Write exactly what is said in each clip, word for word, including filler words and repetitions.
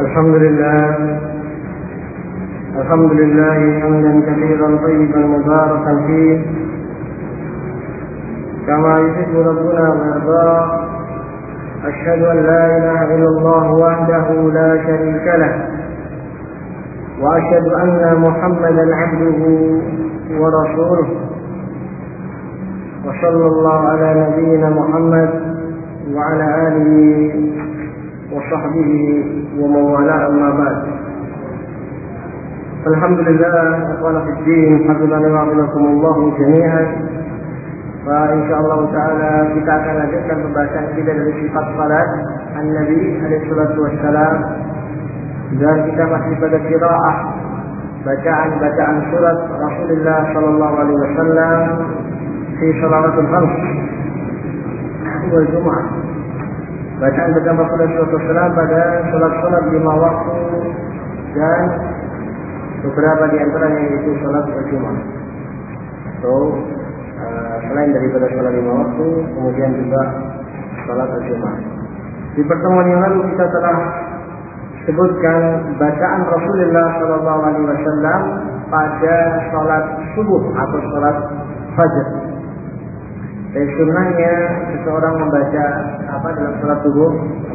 الحمد لله الحمد لله حمدا كثيرا طيبا مباركا فيه كما يحب ربنا ويرضاه. أشهد أن لا إله إلا الله وحده لا شريك له وأشهد أن محمدا عبده ورسوله وصلى الله على نبينا محمد وعلى آله وصحبه ومن والاه أما بعد. Alhamdulillah, ikhwan fi din, hafizani wa hafizakumullah jami'an. Wa insyaallah taala kita akan lanjutkan pembahasan kita dari sifat salat An-Nabi alaihi salatu wassalam, dan kita masih pada qiraah bacaan-bacaan surat Rasulullah sallallahu alaihi wasallam fi shalawatul khams wal Jumat. Bacaan bacaan Rasulullah sallallahu alaihi wasallam pada salat-salat lima waktu dan beberapa di antaranya yaitu salat Jumat. So, uh, selain daripada salat lima waktu, kemudian juga salat Jumat. Di pertemuan yang lalu kita telah sebutkan bacaan Rasulullah Shallallahu Alaihi Wasallam pada salat subuh atau salat fajar. Dan sunnahnya seseorang membaca apa dalam salat subuh?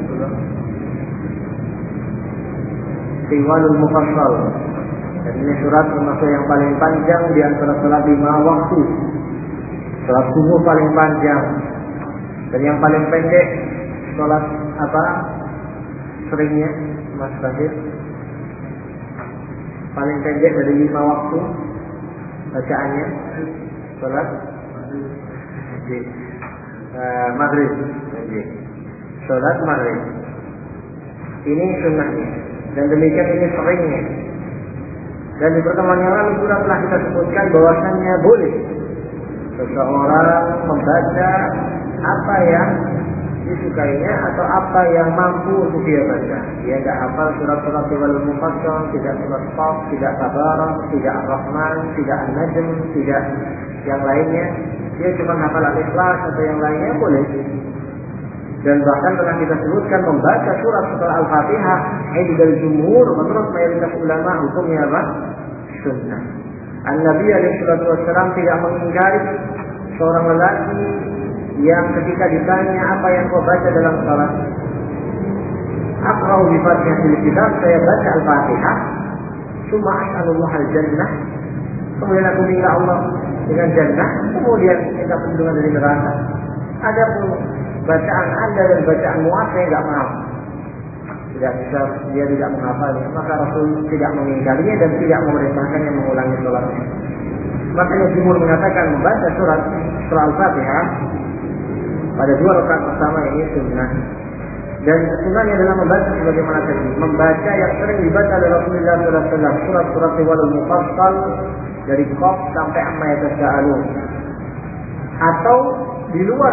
Tiwalul Mufassal. Dan ini surat termasuk yang paling panjang di antara salat lima waktu. Salat subuh paling panjang. Dan yang paling pendek salat apa? Seringnya Mas Badir. Paling pendek dari lima waktu bacaannya salat uh, maghrib. Salat maghrib. Ini sunnahnya. Dan demikian ini seringnya. Dan di pertemuan yang lalu sudah telah kita sebutkan bahwasannya boleh seseorang membaca apa yang disukainya atau apa yang mampu untuk dia baca. Dia tidak hafal surat-surat Tiwalul Mufassal, tidak surat Qaf, tidak Tabarak, tidak Ar-Rahman, tidak An-Najm, tidak yang lainnya. Dia cuma hafal Al-Ikhlas atau yang lainnya boleh. Dan bahkan telah kita sebutkan membaca surat setelah Al-Fatihah indal jumhur menurut mayoritas ulama hukumnya apa? Sunnah. An-Nabi alaihi salatu wassalam tidak mengingkari seorang lelaki yang ketika ditanya apa yang kau baca dalam salat, aqra'u bi Fatihatil Kitab, saya baca Al-Fatihah, summa as'alullah al-jannah, kemudian aku minta Allah dengan jannah, kemudian minta perlindungan dari neraka. Adapun bacaan Anda dan bacaan Mu'adz saya tidak mau. Tidak bisa, dia tidak menghafalnya. Maka Rasul tidak mengingkarinya dan tidak memerintahkannya mengulangi sholatnya. Makanya jumhur mengatakan membaca surat setelah Al-Fatihah pada dua rakaat pertama ini sunnah. Dan sunnahnya adalah membaca sebagaimana tadi, membaca yang sering dibaca oleh Rasulullah sallallahu alaihi wasallam, surat-surat Tiwalul Mufassal dari Qaf sampai Amma Yatasa'alun. Atau di luar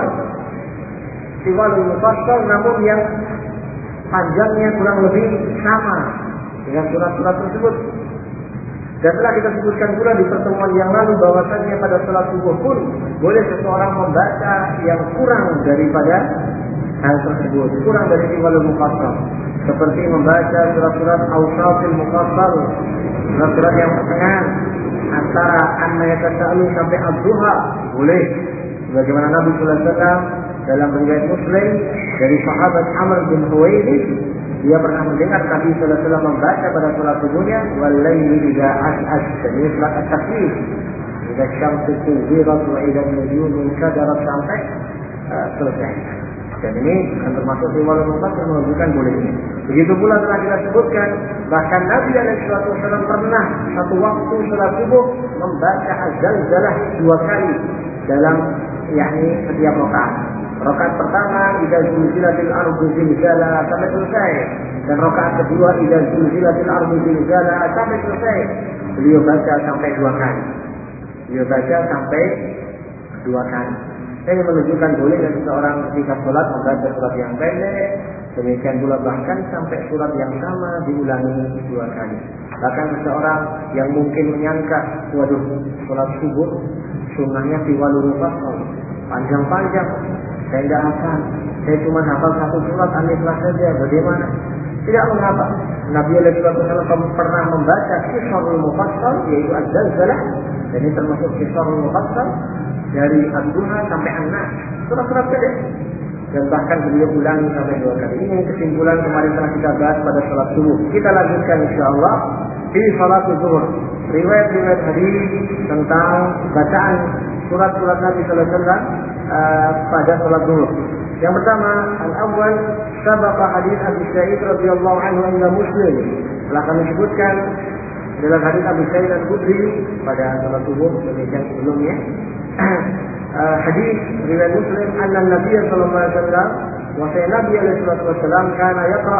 Tiwalul Mufassal namun yang panjangnya kurang lebih sama dengan surat-surat tersebut. Dan telah kita sebutkan pula di pertemuan yang lalu bahwasannya pada salat subuh pun boleh seseorang membaca yang kurang daripada hal tersebut, kurang dari Tiwalul Mufassal, seperti membaca surat-surat Awsatil Mufassal, surat-surat yang pertengahan antara Amma Yatasa'alun sampai Ad-Duha boleh. Sebagaimana Nabi sallallahu alaihi wasallam dalam riwayat Muslim dari sahabat Amr bin Huwaidis, dia pernah mendengar Nabi sallallahu alaihi wasallam membaca pada salat subuhnya wal laili idza as'as, dan ini surat At-Takwir, idza syamsu kuwirat wa idza nujumu kadarat sampai uh, selesai. Dan ini akan termasuk Tiwalul Mufassal menunjukkan bolehnya. Begitu pula telah kita sebutkan bahkan Nabi alaihi wasallam pernah satu waktu salat subuh membaca Az-Zalzalah dua kali dalam yakni setiap rakaat. Rakaat pertama idza zulzilatil ardu zilzalaha sampai selesai, dan rakaat kedua idza zulzilatil ardu zilzalaha sampai selesai. Beliau baca sampai dua kali. Beliau baca sampai dua kali. Ini menunjukkan bolehnya seseorang ketika sholat membaca surat yang pendek, demikian pula bahkan sampai surat yang sama diulangi dua kali. Bahkan seseorang yang mungkin menyangka, waduh, sholat subuh sunnahnya Tiwalul Mufassal panjang-panjang, saya tidak hafal, saya cuma hafal satu surat Al-Ikhlas saja, bagaimana? Tidak mengapa, Nabi alaihi wasallam pernah membaca Qisarul Mufassal, yaitu Az-Zalzalah, dan ini termasuk Qisarul Mufassal dari Ad-Duha sampai An-Nas, surat-surat pendek. Dan bahkan beliau ulangi sampai dua kali. Ini kesimpulan kemarin telah kita bahas pada salat subuh. Kita lanjutkan insyaallah di salat zuhur. Riwayat-riwayat hadis tentang bacaan surat-surat Nabi sallallahu alaihi wasallam uh, pada salat zuhur. Yang pertama, al-awwal sabaqa hadis Abi Sa'id radhiyallahu anhu inda Muslim. Telah kami sebutkan dalam hadis Abi Sa'id al-Khudri pada salat zuhur demikian sebelumnya. uh, hadis riwayat Muslim anna Nabi sallallahu alaihi wasallam wa sayyid Nabi alaihi wasallam kana yaqra.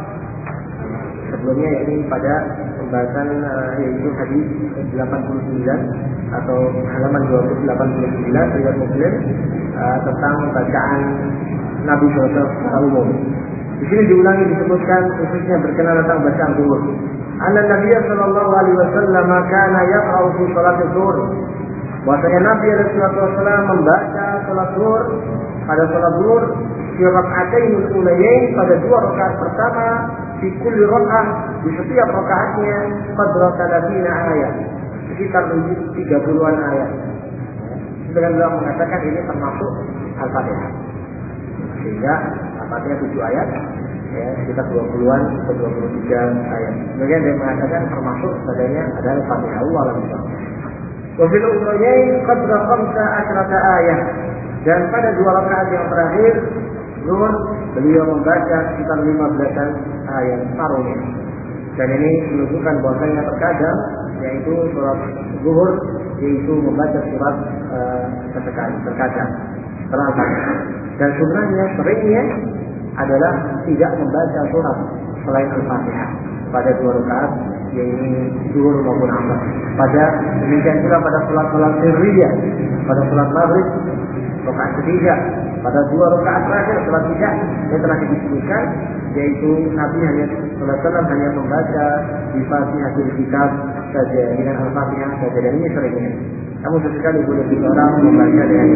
Sebelumnya ini pada pembahasan uh, yaitu hadis delapan puluh sembilan atau halaman dua ratus delapan puluh sembilan riwayat Muslim uh, tentang bacaan Nabi sallallahu alaihi wasallam secara umum. Di sini diulangi disebutkan khususnya berkenaan tentang bacaan zuhur. Anna Nabi sallallahu alaihi wasallam kana yaqra'u fi salat zuhur. Bahwasanya Nabi alaihi wasallam membaca salat zuhur pada salat zuhur fi raka'atayn ulayain pada dua rakaat pertama di kulli raka'ah di setiap rakaatnya qadra thalathina ayat sekitar tiga puluhan ayat. Dengan beliau mengatakan ini termasuk Al-Fatihah. Sehingga Al-Fatihah tujuh ayat ya sekitar dua puluhan atau dua puluh tiga ayat. Kemudian dia mengatakan termasuk padanya adalah Al-Fatihah Allah Alhamdulillah. Wa fil ukhrayain qadra khamsa asyrata ayat. Dan pada dua rakaat yang terakhir zuhur beliau membaca sekitar lima belas ayat paruhnya. Dan ini menunjukkan bahwasanya terkadang yaitu surat zuhur yaitu membaca surat uh, terkadang setelah Al-Fatihah. Dan sebenarnya seringnya adalah tidak membaca surat selain Al-Fatihah pada dua rakaat yaitu zuhur maupun asar. Pada demikian juga pada salat-salat sirriyah, pada salat maghrib rakaat ketiga, pada dua rakaat terakhir salat isya yang telah disebutkan yaitu Nabi hanya sallallahu alaihi wasallam hanya membaca di Fatihatul Kitab saja dengan Al-Fatihah saja, dan ini seringnya. Namun sesekali boleh seorang membaca dengan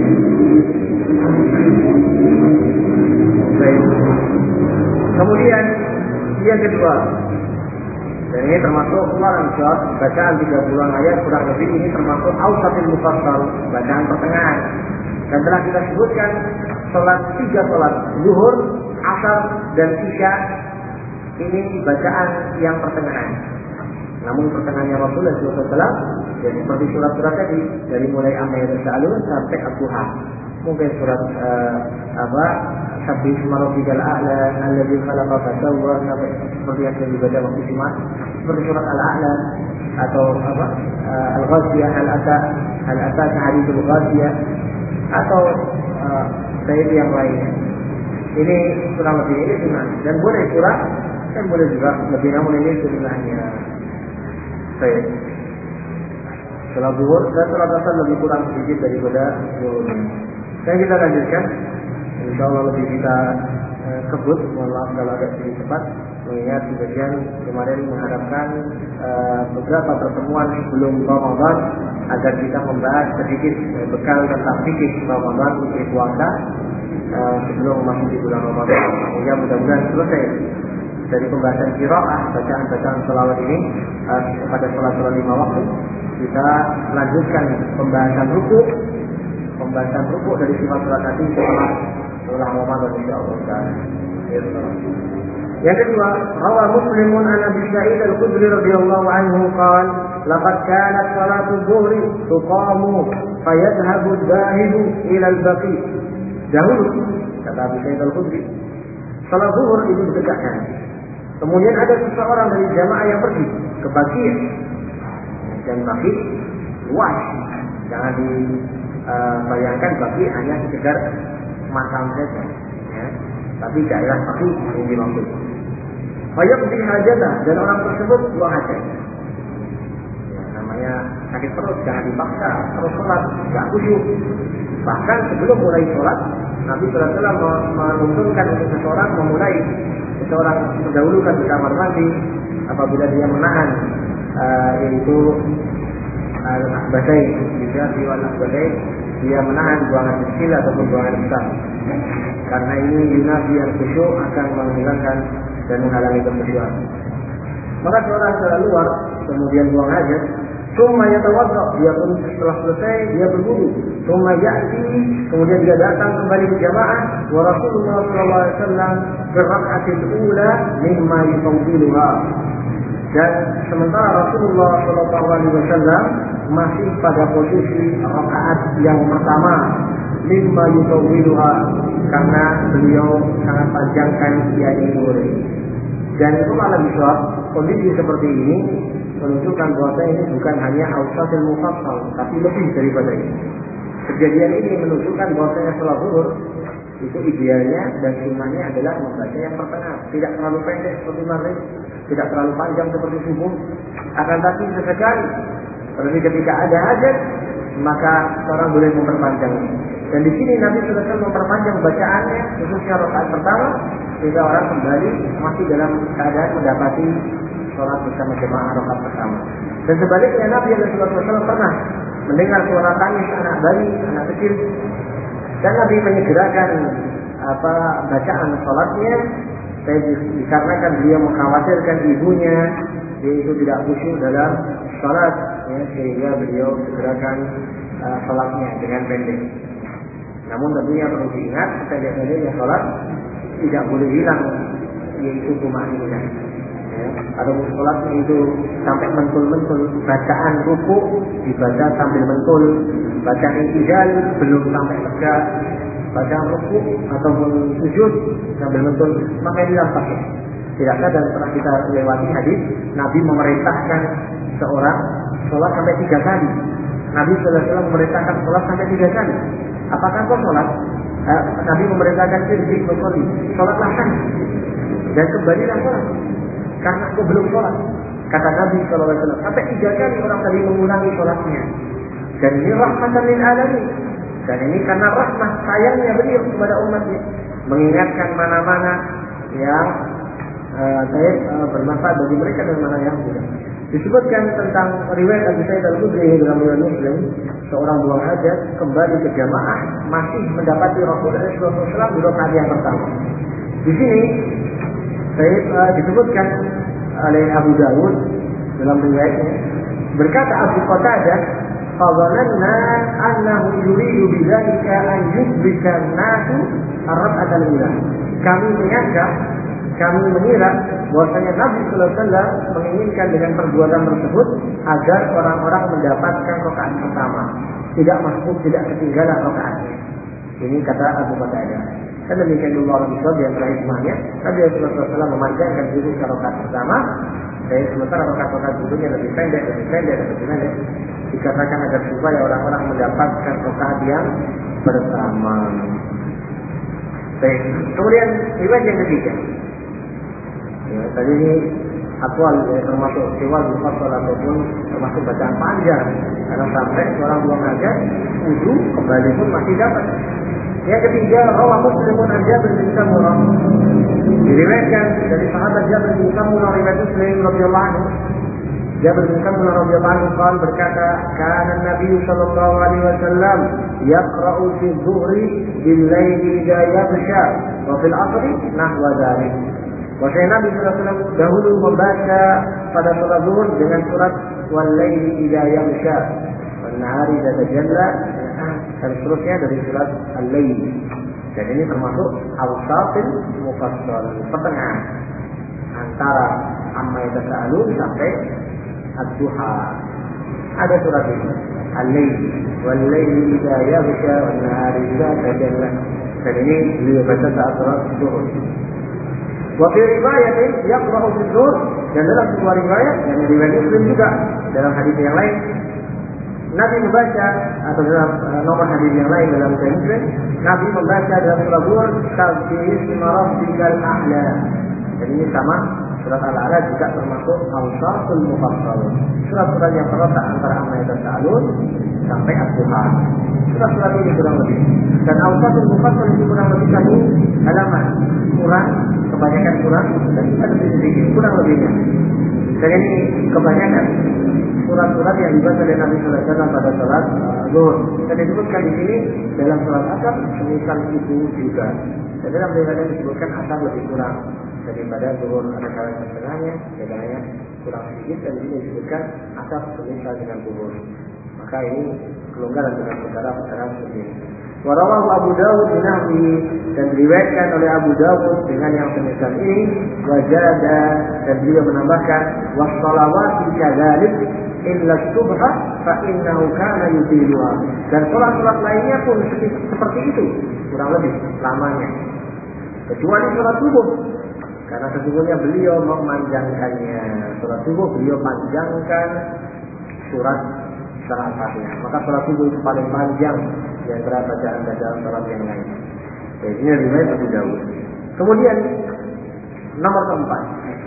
baik. Kemudian yang kedua, dan ini termasuk ulangan surat bacaan tiga puluh ayat kurang lebih, ini termasuk Awsatul Mufassal, bacaan pertengahan. Dan telah kita sebutkan salat tiga salat zuhur, asar dan isya ini bacaan yang pertengahan. Namun pertengahannya Rasulullah shallallahu alaihi wasallam ya seperti surat-surat tadi dari mulai Amma Yatasa'alun sampai Ad-Duha. Mungkin surat uh, apa Sabbi isma rabbikal a'la alladzi khalaqa fasawwa sampai seperti yang dibaca waktu Jumat, seperti surat Al-A'la atau apa uh, Al-Ghashiyah, Al-Ata Al-Ata Hadithul Ghashiyah atau uh, dari yang lainnya. Ini kurang lebih ini sunnah dan boleh surah dan boleh juga lebih, namun ini sunnahnya. Baik. Salat zuhur dan salat asar lebih kurang sedikit daripada zuhur. Dan kita lanjutkan. Insyaallah lebih kita uh, kebut. Mohon maaf kalau ada sedikit cepat. Mengingat sebagian kemarin mengharapkan uh, beberapa pertemuan sebelum Ramadan agar kita membahas sedikit uh, bekal tentang fikih Ramadan untuk puasa uh, sebelum memasuki bulan Ramadan. Sehingga mudah-mudahan selesai dari pembahasan qiraah, bacaan-bacaan selawat ini uh, pada salat-salat lima waktu. Kita lanjutkan pembahasan rukuk, pembahasan rukuk dari sifat salat tadi setelah setelah Ramadan insyaallah. Yang kedua, rawa Muslimun an Abi Sa'id al-Khudri radhiyallahu anhu qala laqad kanat salatu dhuhri tuqamu fayadhhabu adh-dhahibu ila al-baqi. Dahulu kata Abi Sa'id al-Khudri, salat zuhur itu ditegakkan. Kemudian ada seseorang dari jamaah yang pergi ke Baqi. Dan Baqi luas. Jangan dibayangkan uh, Baqi hanya sekedar makam saja, ya. Tapi daerah Baqi yang dimaksud. Fayaqdi hajatah, dan orang tersebut buang hajat. Ya, namanya sakit perut, jangan dipaksa terus sholat, tidak khusyuk. Bahkan sebelum mulai sholat, Nabi sallallahu alaihi wasallam menuntunkan untuk seseorang memulai seseorang mendahulukan di kamar mandi apabila dia menahan uh, yaitu al-akhbatain, juga di al-akhbatain dia menahan buangan kecil ataupun buangan besar. Karena ini yunafi yang khusyuk akan menghilangkan dan menghalangi kebersihan. Maka seorang keluar kemudian buang hajat, summa yatawadda, dia pun setelah selesai dia berwudu, summa ya'ti, kemudian dia datang kembali berjamaah, wa Rasulullah sallallahu alaihi wasallam fi rak'atil ula mimma yutawwiluha. Dan sementara Rasulullah sallallahu alaihi wasallam masih pada posisi rakaat yang pertama, mimma yutawwiluha, karena beliau sangat panjangkan dia ini. Dan itu malah bisa kondisi seperti ini menunjukkan bahwa ini bukan hanya awsatul mufassal, tapi lebih daripada itu. Kejadian ini menunjukkan bahwasanya sholat zuhur itu idealnya dan sunnahnya adalah membaca yang pertengahan, tidak terlalu pendek seperti maghrib, tidak terlalu panjang seperti subuh, akan tapi sesekali, seperti ketika ada hajat, maka seorang boleh memperpanjangnya. Dan di sini Nabi sallallahu alaihi wasallam memperpanjang bacaannya, khususnya rakaat pertama, sehingga orang kembali masih dalam keadaan mendapati sholat bersama jemaah rakaat pertama. Dan sebaliknya Nabi sallallahu alaihi wasallam pernah mendengar suara tangis anak bayi, anak kecil, dan Nabi menyegerakan apa bacaan sholatnya, dikarenakan beliau mengkhawatirkan ibunya yaitu tidak khusyuk dalam sholat, ya, sehingga beliau segerakan uh, sholatnya dengan pendek. Namun tentunya perlu diingat, pendek-pendeknya sholat tidak boleh hilang, yaitu tumaninah. Ya, atau sholatnya itu sampai mentul-mentul, bacaan ruku dibaca sambil mentul, bacaan i'tidal belum sampai tegak, bacaan ruku ataupun sujud sambil mentul, maka ini tidak sahih. Tidakkah dan pernah kita lewati hadis Nabi memerintahkan seorang sholat sampai tiga kali. Nabi sallallahu alaihi wasallam memerintahkan sholat sampai tiga kali. Apakah kau sholat? Eh, Nabi memerintahkan irji bersolih, sholatlah kan, dan kembalilah sholat, karena aku belum sholat. Kata Nabi sallallahu alaihi wasallam sampai tiga kali orang tadi mengulangi sholatnya. Dan ini rahmatan lil alamin. Dan ini karena rahmat sayangnya beliau kepada umatnya, mengingatkan mana-mana yang uh, uh, bermanfaat bagi mereka dan mana yang tidak. Disebutkan tentang riwayat Abu Sa'id Al-Khudri dalam riwayat Muslim, seorang buang hajat kembali ke jamaah masih mendapati Rasulullah sallallahu alaihi wasallam di rakaat yang pertama. Di sini saya uh, disebutkan oleh Abu Dawud dalam riwayatnya, berkata Abu Qatadah, "Fadhananna annahu yuridu bidzalika an yudrika an-nasu ar-rak'at al-ula." Kami menyangka, kami mengira bahwasanya Nabi sallallahu alaihi wasallam menginginkan dengan perbuatan tersebut agar orang-orang mendapatkan rakaat pertama, tidak masuk, tidak ketinggalan rakaatnya. Ini kata Abu Qatadah. Dan demikian dulu Allah bisa yang terakhir semuanya. Nabi sallallahu alaihi wasallam memanjangkan diri ke rakaat pertama, dan sementara rakaat-rakaat berikutnya lebih pendek, lebih pendek, lebih pendek, dikatakan agar supaya orang-orang mendapatkan rakaat yang bersama. Baik. Kemudian riwayat yang ketiga. Ya, tadi ini akwal, ya, termasuk siwal mufassal ataupun termasuk bacaan panjang, karena sampai seorang buang hajat wudu kembali pun masih dapat. Yang ketiga, rawa Muslimun an Jabir bin Samurah, diriwayatkan dari sahabat Jabir bin Samurah riwayat Muslim radhiyallahu anhu. Jabir bin Samurah radhiyallahu anhu qala, berkata, kana Nabi sallallahu alaihi wasallam yaqra'u fi dhuhri bil laili idza yaghsha wa fil 'ashri nahwa dzalik. Wahai Nabi sallallahu alaihi wasallam dahulu membaca pada salat zuhur dengan surat wal laili idza yaghsha wan nahari idza tajalla, dan seterusnya dari surat al-lail. Dan ini termasuk awsatil mufassal, pertengahan antara amma yatasaalun sampai ad-duha. Ada surat ini al-lail wal laili idza yaghsha wan nahari idza tajalla. Dan ini beliau baca saat salat zuhur. Wa fi riwayatin yaqra'u fi dhuhr, dan dalam sebuah riwayat yang riwayat Muslim juga dalam hadis yang lain, Nabi membaca, atau dalam uh, nomor hadis yang lain dalam Sahih Muslim, Nabi membaca dalam surah Zuhr Sabbihisma rabbikal a'la. Dan ini sama surat Al-A'la juga termasuk awsatul mufassal, surat-surat yang terletak antara amma yatasaalun sampai ad-duha. Surat-surat ini kurang lebih, dan awsatul mufassal ini kurang lebih satu halaman, kurang, kebanyakan kurang, dan kita lebih sedikit kurang lebihnya. Dan ini kebanyakan surat-surat yang dibaca oleh Nabi Sallallahu Alaihi Wasallam pada sholat zuhur. Dan disebutkan di sini dalam sholat asar semisal itu juga. Dan dalam riwayat disebutkan asar lebih kurang daripada zuhur, ada kalanya setengahnya, ada kalanya kurang sedikit. Dan di sini disebutkan asar semisal dengan zuhur. Maka ini kelonggaran dengan perkara-perkara seperti ini. Warawahu Abu Dawud binahwi, dan diriwayatkan oleh Abu Dawud dengan yang semisal ini. Wajada, dan beliau menambahkan wassalawati kadzalik illa subha fa innahu kana yutiluha. Dan salat-salat lainnya pun seperti itu, kurang lebih lamanya, kecuali salat subuh, karena sesungguhnya beliau memanjangkannya. Salat subuh beliau panjangkan surat surah Al-Fatihah. Maka salat subuh itu paling panjang di antara bacaan-bacaan salat yang lain. Jadi ini riwayat Abu Dawud. Kemudian nomor keempat,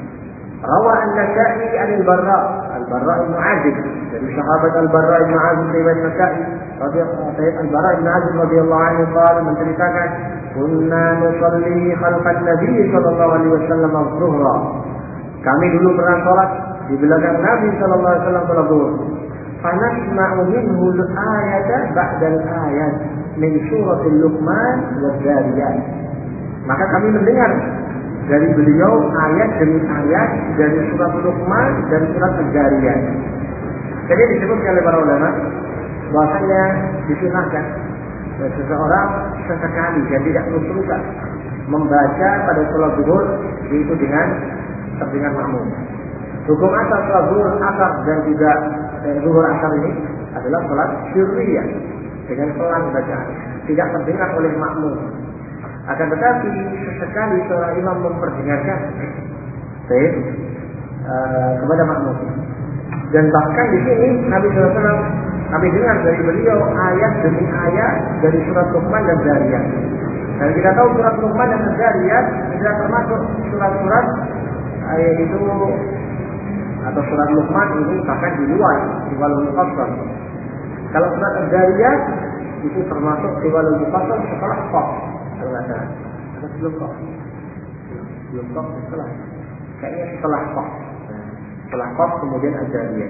rawa An-Nasa'i Al-Barra, Al-Barra bin Azib, dari sahabat Al-Barra bin Azib riwayat Nasa'i radhiyallahu Al-Barra bin Azib radhiyallahu anhu qala, menceritakan, kunna nusalli khalfan Nabi sallallahu alaihi wasallam az-zuhra. Kami dulu pernah salat di belakang Nabi sallallahu alaihi wasallam salat zuhur. Fanasma'u minhu al-ayata ba'da al-ayat min surah Luqman wa Zariyat. Maka kami mendengar dari beliau ayat demi ayat dari surat Luqman dan surat Al-Zariyat. Jadi disebutkan oleh para ulama bahwasanya disunahkan seseorang sesekali dan tidak terus-terusan membaca pada sholat zuhur yaitu dengan terdengar makmum. Hukum asal sholat zuhur, asar dan juga eh, zuhur asar ini adalah sholat sirriyah dengan pelan bacaan, tidak terdengar oleh makmum. Akan tetapi sesekali seorang imam memperdengarkan baik uh, kepada makmum. Dan bahkan di sini Nabi shallallahu alaihi wasallam kami dengar dari beliau ayat demi ayat dari surat Luqman dan Zariyat. Dan kita tahu surat Luqman dan Zariyat tidak termasuk surat-surat ayat itu atau surat Luqman ini bahkan di luar Tiwalul Mufassal. Kalau surat Zariyat itu termasuk Tiwalul Mufassal setelah Qaf. Kalau nggak salah, atau sebelum Qaf, sebelum Qaf setelah, kayaknya setelah Qaf, setelah Qaf kemudian Al-Zariyat.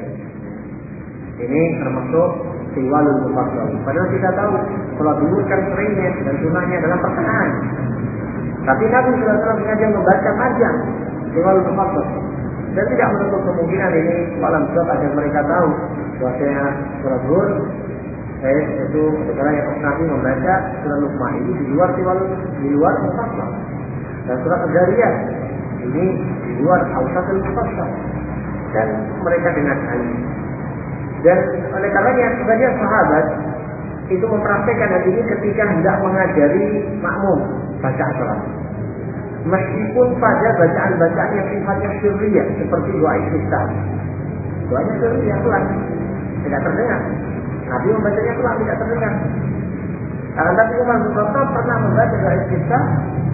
Ini termasuk Tiwalul Mufassal. Padahal kita tahu sholat zuhur kan seringnya dan sunahnya dalam pertengahan. Tapi Nabi shallallahu alaihi wasallam sengaja membaca panjang Tiwalul Mufassal. Dan tidak menutup kemungkinan ini malam sebab agar mereka tahu bahwasanya sholat zuhur Eh, itu sekarang yang Nabi membaca surat Luqman ini di luar di luar Mufassal, dan surat Al-Zariyat ini di luar Awsatul Mufassal, dan mereka dengar hal ini. Dan oleh karenanya sebagian sahabat itu mempraktekkan hal ini ketika hendak mengajari makmum baca salat, meskipun pada bacaan-bacaan yang sifatnya sirriyah seperti doa istiftah. Doanya sirriyah pelan, tidak terdengar. Nabi membacanya pelan, tidak terdengar. Karena tapi Umar bin Khattab pernah membaca doa istiftah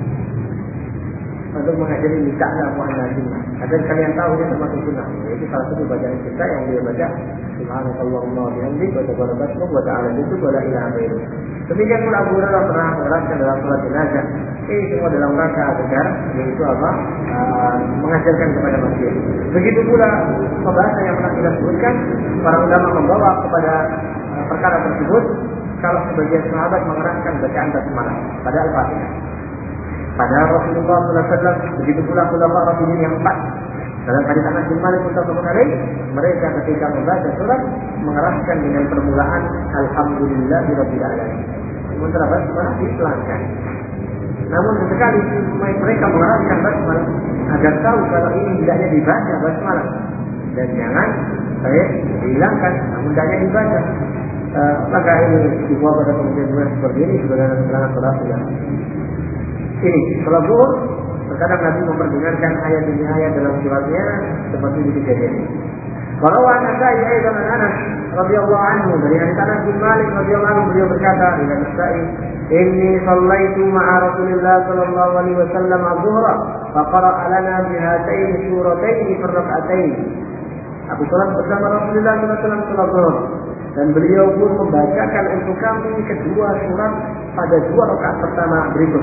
untuk mengajari nikahnya mu'annasin. Agar kalian tahu dia termasuk sunnah. Itu salah satu bacaan istiftah yang dia baca. Subhanallahumma wa bihamdihi wa tabaraka wa ta'ala itu wa la ilaha illallah. Demikian pula Abu Hurairah pernah mengeraskan dalam salat jenazah. Ini semua dalam rangka agar yaitu apa? Uh, mengajarkan kepada manusia. Begitu pula pembahasan yang pernah kita sebutkan, para ulama membawa kepada uh, perkara tersebut kalau sebagian sahabat mengeraskan bacaan basmalah pada Al-Fatihah. Padahal Rasulullah sallallahu alaihi wasallam begitu pula khulafa Rasulullah yang empat. Dalam hadis Anas bin Malik muttafaqun alaih, mereka ketika membaca surat mengeraskan dengan permulaan Alhamdulillahirabbil alamin. Sementara basmalah dipelankan. Namun sesekali mereka mengeraskan basmalah agar tahu kalau ini hendaknya dibaca basmalah dan jangan saya dihilangkan, namun hendaknya dibaca. Uh, maka ini dibawa pada kemudian seperti ini sebenarnya keterangan salat yang ini salat zuhur. Terkadang Nabi memperdengarkan ayat demi ayat dalam suratnya seperti di kejadian ini. Warawa An-Nasa'i ayat Anas radhiyallahu anhu, dari hadis Anas bin Malik radhiyallahu anhu, beliau berkata ila An-Nasa'i, inni shallaitu ma'a Rasulillah sallallahu alaihi wasallam az-zuhra fa qara'a lana bi hataini suratayn fi rak'atayn. Aku salat bersama Rasulullah sallallahu alaihi wasallam salat zuhur, dan beliau pun membacakan untuk kami kedua surat pada dua rakaat pertama berikut.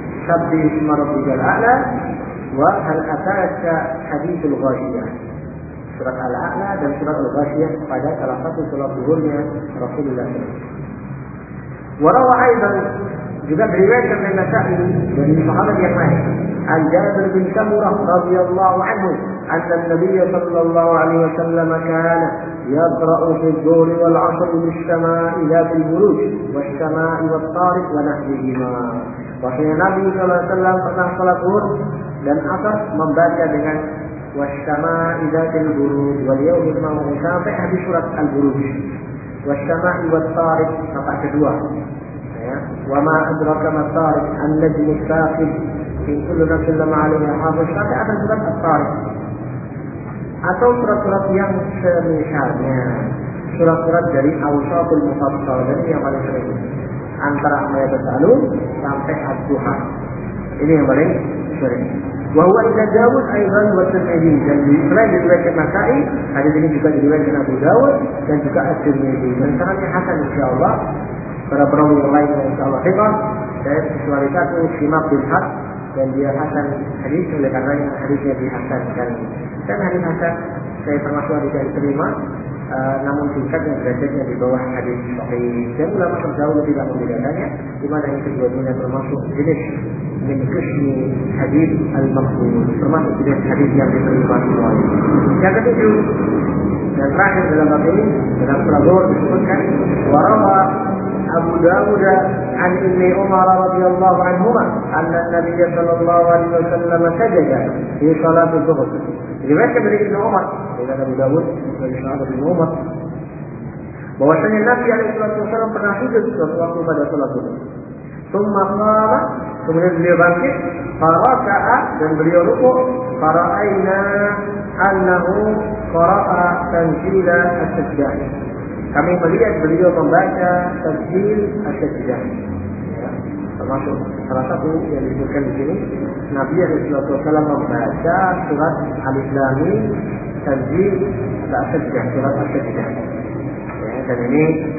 Sabbih isma rabbikal a'la wa hal ataka haditsul ghasyiyah. surat Al-A'la dan surat Al-Ghasyiyah pada salah satu salat zuhurnya Rasulullah shallallahu alaihi wasallam. Warawa aidan juga diriwayatkan oleh Nasa'i dari sahabat yang lain, an Jabir bin Samurah radhiyallahu anhu, anna an-nabiy sallallahu alaihi wasallam kana yaqra'u fi adh-dhuhr wal 'ashr bis-sama'i dhatil buruj was-sama'i wat-tariq wa nahwihima. Bahwasanya Nabi sallallahu alaihi wasallam pernah salat zuhur dan asar membaca dengan was-sama'i dhatil buruj wal yawmil maw'ud sampai habis surat al-buruj, was-sama'i wat-tariq sampai kedua. Wa ma adraka ma tariq an-najmu as-saqib in kullu nafsin lama 'alaiha hafiz sampai akhir surat at-tariq. Atau surat-surat yang semisalnya, surat-surat dari Awsatul Mufassal, dan yang paling sering antara ayat Al-Alum sampai Ad-Duha. Ini yang paling sering. Wa huwa ila Dawud aidan wa Tirmidzi, dan selain diriwayatkan Nasa'i, hadis ini juga diriwayatkan Abu Dawud dan juga At-Tirmidzi. Dan sanadnya hasan insyaallah. Para perawi yang lain yang insyaallah thiqah, dan kecuali satu Simak bin Harb, dan dia hasan hadis oleh karenanya hadisnya dihasankan. Dan hadis hasan saya termasuk hadis yang diterima, uh, namun tingkatnya derajatnya di bawah hadis sahih. Dan ulama terdahulu tidak membedakannya, di mana yang kedua-duanya termasuk jenis min qismi hadis al-maqbul, termasuk jenis hadis yang diterima semuanya. Yang ketujuh dan terakhir dalam bab ini, dalam surah Zuhur disebutkan warawa Abu Dawud an Ibni Umar radhiyallahu anhuma anna Nabi sallallahu alaihi wasallam sajada fi salat az-zuhr. Diriwayatkan dari Ibnu Umar, dari Abu Dawud dari sahabat Ibnu Umar, bahwasanya Nabi alaihi wasallam pernah sujud suatu waktu pada salat zuhur. Tsumma qama, kemudian beliau bangkit, faraka'a, dan beliau rukuk, fara'aina annahu qara'a tanzila as-sajdah. Kami melihat beliau membaca tanzil as-sajdah. Ya, termasuk salah satu yang disebutkan di sini, Nabi alaihi wasallam membaca surat Alif Lam Mim tanzil as-sajdah, surat as-sajdah. Ya, dan ini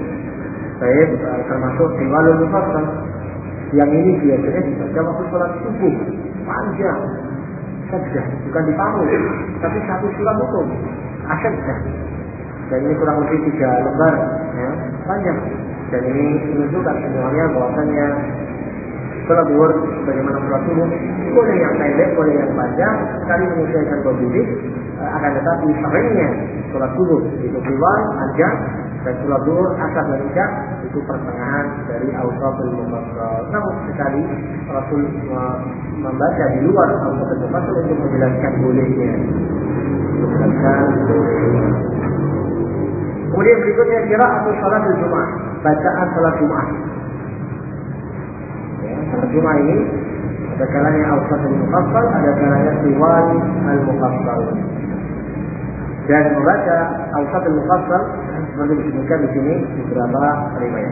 saya termasuk riwayat mufassal. Yang ini biasanya dibaca waktu sholat subuh, panjang, sajdah, bukan dipamul, tapi satu surat hukum, as-sajdah. Dan ini kurang lebih tiga lembar, ya, panjang. Dan ini menunjukkan semuanya bahwasanya sholat zuhur bagaimana sholat subuh, boleh yang pendek, boleh yang panjang, sekali menyesuaikan kondisi. Akan tetapi seringnya sholat subuh itu riwayat panjang, dan sholat zuhur, asar dan isya itu pertengahan dari Awsatul Mufassal. Namun sekali Rasul membaca di luar Awsatul Mufassal untuk menjelaskan bolehnya, menjelaskan bolehnya. Kemudian berikutnya qira'atu shalatul Jumat, bacaan salat Jumat. Ya, salat Jumat ini ada kalanya Awsatul Mufassal, ada kalanya Tiwal al-Mufassal. Dan membaca Awsatul Mufassal seperti disebutkan di sini beberapa riwayat.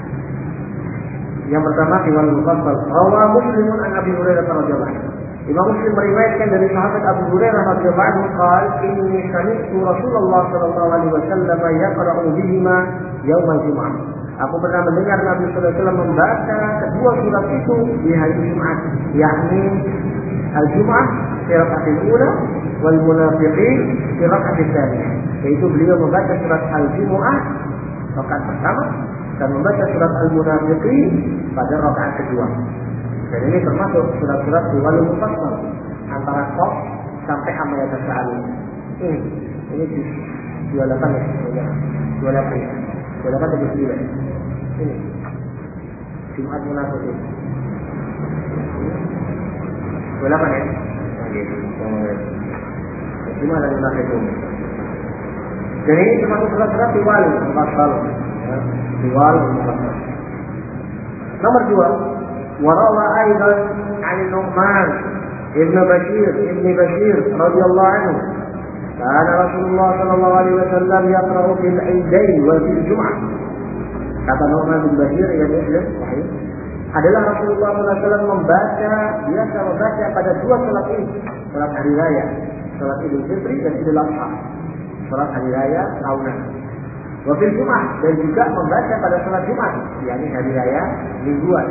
Yang pertama Tiwal al-Mufassal, rawa Muslimun an Abi Hurairah radhiyallahu anhu. Imam Muslim meriwayatkan dari sahabat Abu Hurairah radhiyallahu anhu, qala inni sami'tu Rasulullah sallallahu alaihi wasallam yaqra'u bihima yaum al-jum'ah. Aku pernah mendengar Nabi sallallahu alaihi wasallam membaca kedua surat itu di hari Jumat, yakni al-Jum'ah fi raka'atil ula wal munafiqin fi raka'atil tsaniyah. Yaitu beliau membaca surat al-Jum'ah rakaat pertama dan membaca surat al-munafiqin pada rakaat kedua. Dan ini termasuk surat-surat Tiwal Mufassal antara Qaf sampai Amma Yatasa'alun. Ini, ini di dua puluh delapan ya, dua puluh delapan ya, dua puluh delapan dan sembilan. Ini Jumat Munafiqin. dua puluh delapan ya. Oke. Jumat dan Munafiqin. Jadi ini termasuk surat-surat Tiwal Mufassal. Tiwal Mufassal. Nomor dua. وروى أيضا عن النعمان ابن بشير ابن بشير رضي الله عنه كان رسول الله صلى الله عليه وسلم يقرأ في العيدين وفي الجمعة. Kata Nu'man bin Bashir yang Muslim sahih, adalah Rasulullah sallallahu alaihi wasallam membaca, biasa membaca pada dua salat ini, salat hari raya, salat Idul Fitri dan Idul Adha, salat hari raya tahunan. Wa fil Jum'ah, dan juga membaca pada salat Jumat, yakni hari raya mingguan.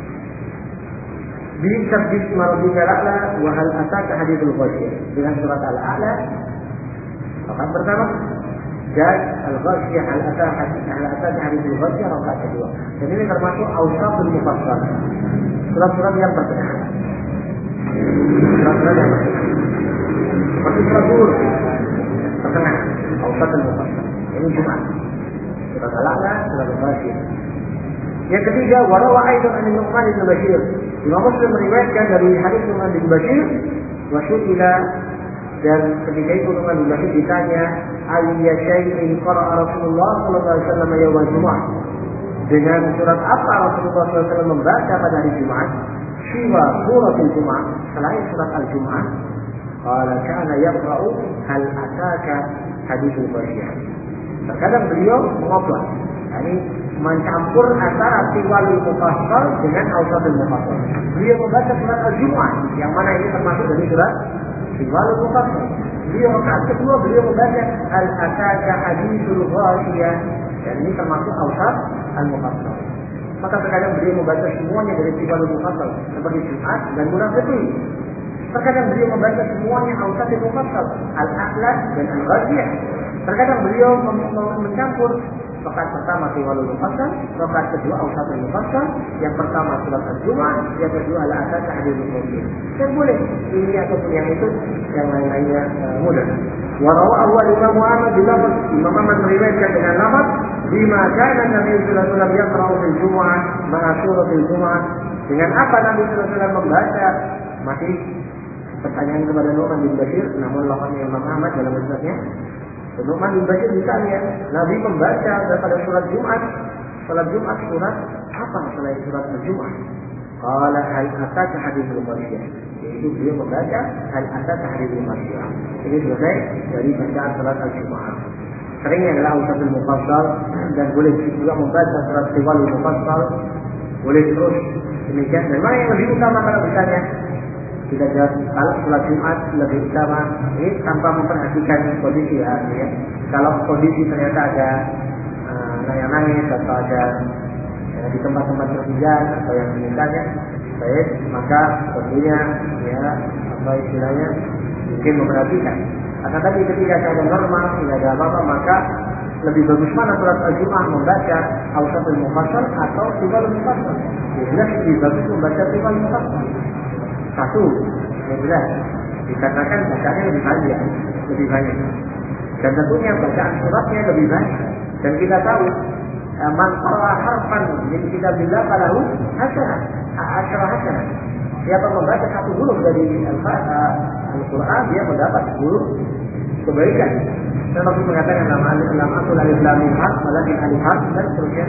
Bi sabbihi rabbikal a'la wa hal ataka hadithul ghasyiyah, dengan surat al-a'la rakaat pertama. Dan al-ghasyiyah al-athar al-athar hadis al-ghasyiyah rakaat kedua. Dan ini termasuk awsatul mufassal. Surat-surat yang berkenaan. Surat-surat yang berkenaan. Seperti surat Zuhur berkenaan awsatul mufassal. Ini Jumat. Surat Al-A'la, surat Al-Ghasyiyah. Yang ketiga, warawa aidan an Nu'man bin Bashir. Imam Muslim meriwayatkan dari hadis Nu'man bin Bashir, wa syu'ila, dan ketika itu Nu'man bin Bashir ditanya, ayya syai'in qara'a Rasulullah sallallahu alaihi wasallam yaum Jumat. Dengan surat apa Rasulullah sallallahu alaihi wasallam membaca pada hari Jumat? Siwa surat Jumat, selain surat Al-Jum'ah. Qala kana yaqra'u hal ataka haditsul Ghasyiyah. Terkadang beliau mengobrak, yani mencampur antara tiwalul mufassal dengan awsatul mufassal. Beliau membaca surat Al-Jum'ah, yang mana ini termasuk dari surat tiwalul mufassal. Beliau rakaat kedua beliau membaca al-ataka haditsul Ghasyiyah, dan ini termasuk awsat al-mufassal. Maka terkadang beliau membaca semuanya dari tiwalul mufassal seperti Jumat dan Munafiqun. Terkadang beliau membaca semuanya awsat al-mufassal, al-a'la dan al-Ghasyiyah. Terkadang beliau mencampur rakaat pertama tiwalul mufassal, rakaat kedua awsatul mufassal, yang pertama surat Al-Jum'ah, yang kedua al-ataka haditsul Ghasyiyah. Dan boleh ini ataupun yang itu, yang lain-lainnya uh, mudah. Wa rawahu Imam Ahmad bin Hanbal, Imam Ahmad meriwayatkan dengan lafaz bima kana Nabi sallallahu alaihi wasallam yaqra'u fil Jum'ah ma'a suratil Jum'ah. Dengan apa Nabi sallallahu alaihi wasallam membaca? Masih pertanyaan kepada Nu'man bin Bashir, namun lafaznya Imam Ahmad dalam hadisnya. Nu'man bin Bashir ditanya, Nabi membaca pada surat Jumat, salat Jumat surat apa selain surat Al-Jum'ah? Qala hal ataka haditsul Ghasyiyah. Yaitu beliau membaca hal ataka haditsul Ghasyiyah. Ini selesai dari bacaan salat Al-Jum'ah. Seringnya adalah awsatul mufassal, dan boleh juga membaca surat tiwalul mufassal, boleh terus demikian. Dan mana yang lebih utama kalau ditanya? Kita jawab kalau sholat Jumat lebih utama, ini tanpa memperhatikan kondisi ya, ya. Kalau kondisi ternyata ada uh, nangis-nangis atau ada ya, di tempat-tempat tertinggal atau yang misalnya, baik, maka tentunya ya apa istilahnya mungkin memperhatikan. Karena tadi ketika ada normal, tidak ada apa-apa, maka lebih bagus mana surat Al-Jum'ah membaca awsatul mufassal atau tiwalul mufassal? Jelas lebih bagus membaca tiwalul mufassal. Satu, yang jelas dikatakan bacaannya lebih banyak, lebih banyak. Dan tentunya bacaan suratnya lebih banyak. Dan kita tahu, man qara'a harfan min kitabillah falahu hasanah, asyara hasanah. Siapa membaca satu huruf dari Al-Quran, dia mendapat sepuluh kebaikan. Dan Rasul mengatakan nama lam aqul alif lam mim harf, walakin alif harf, dan seterusnya.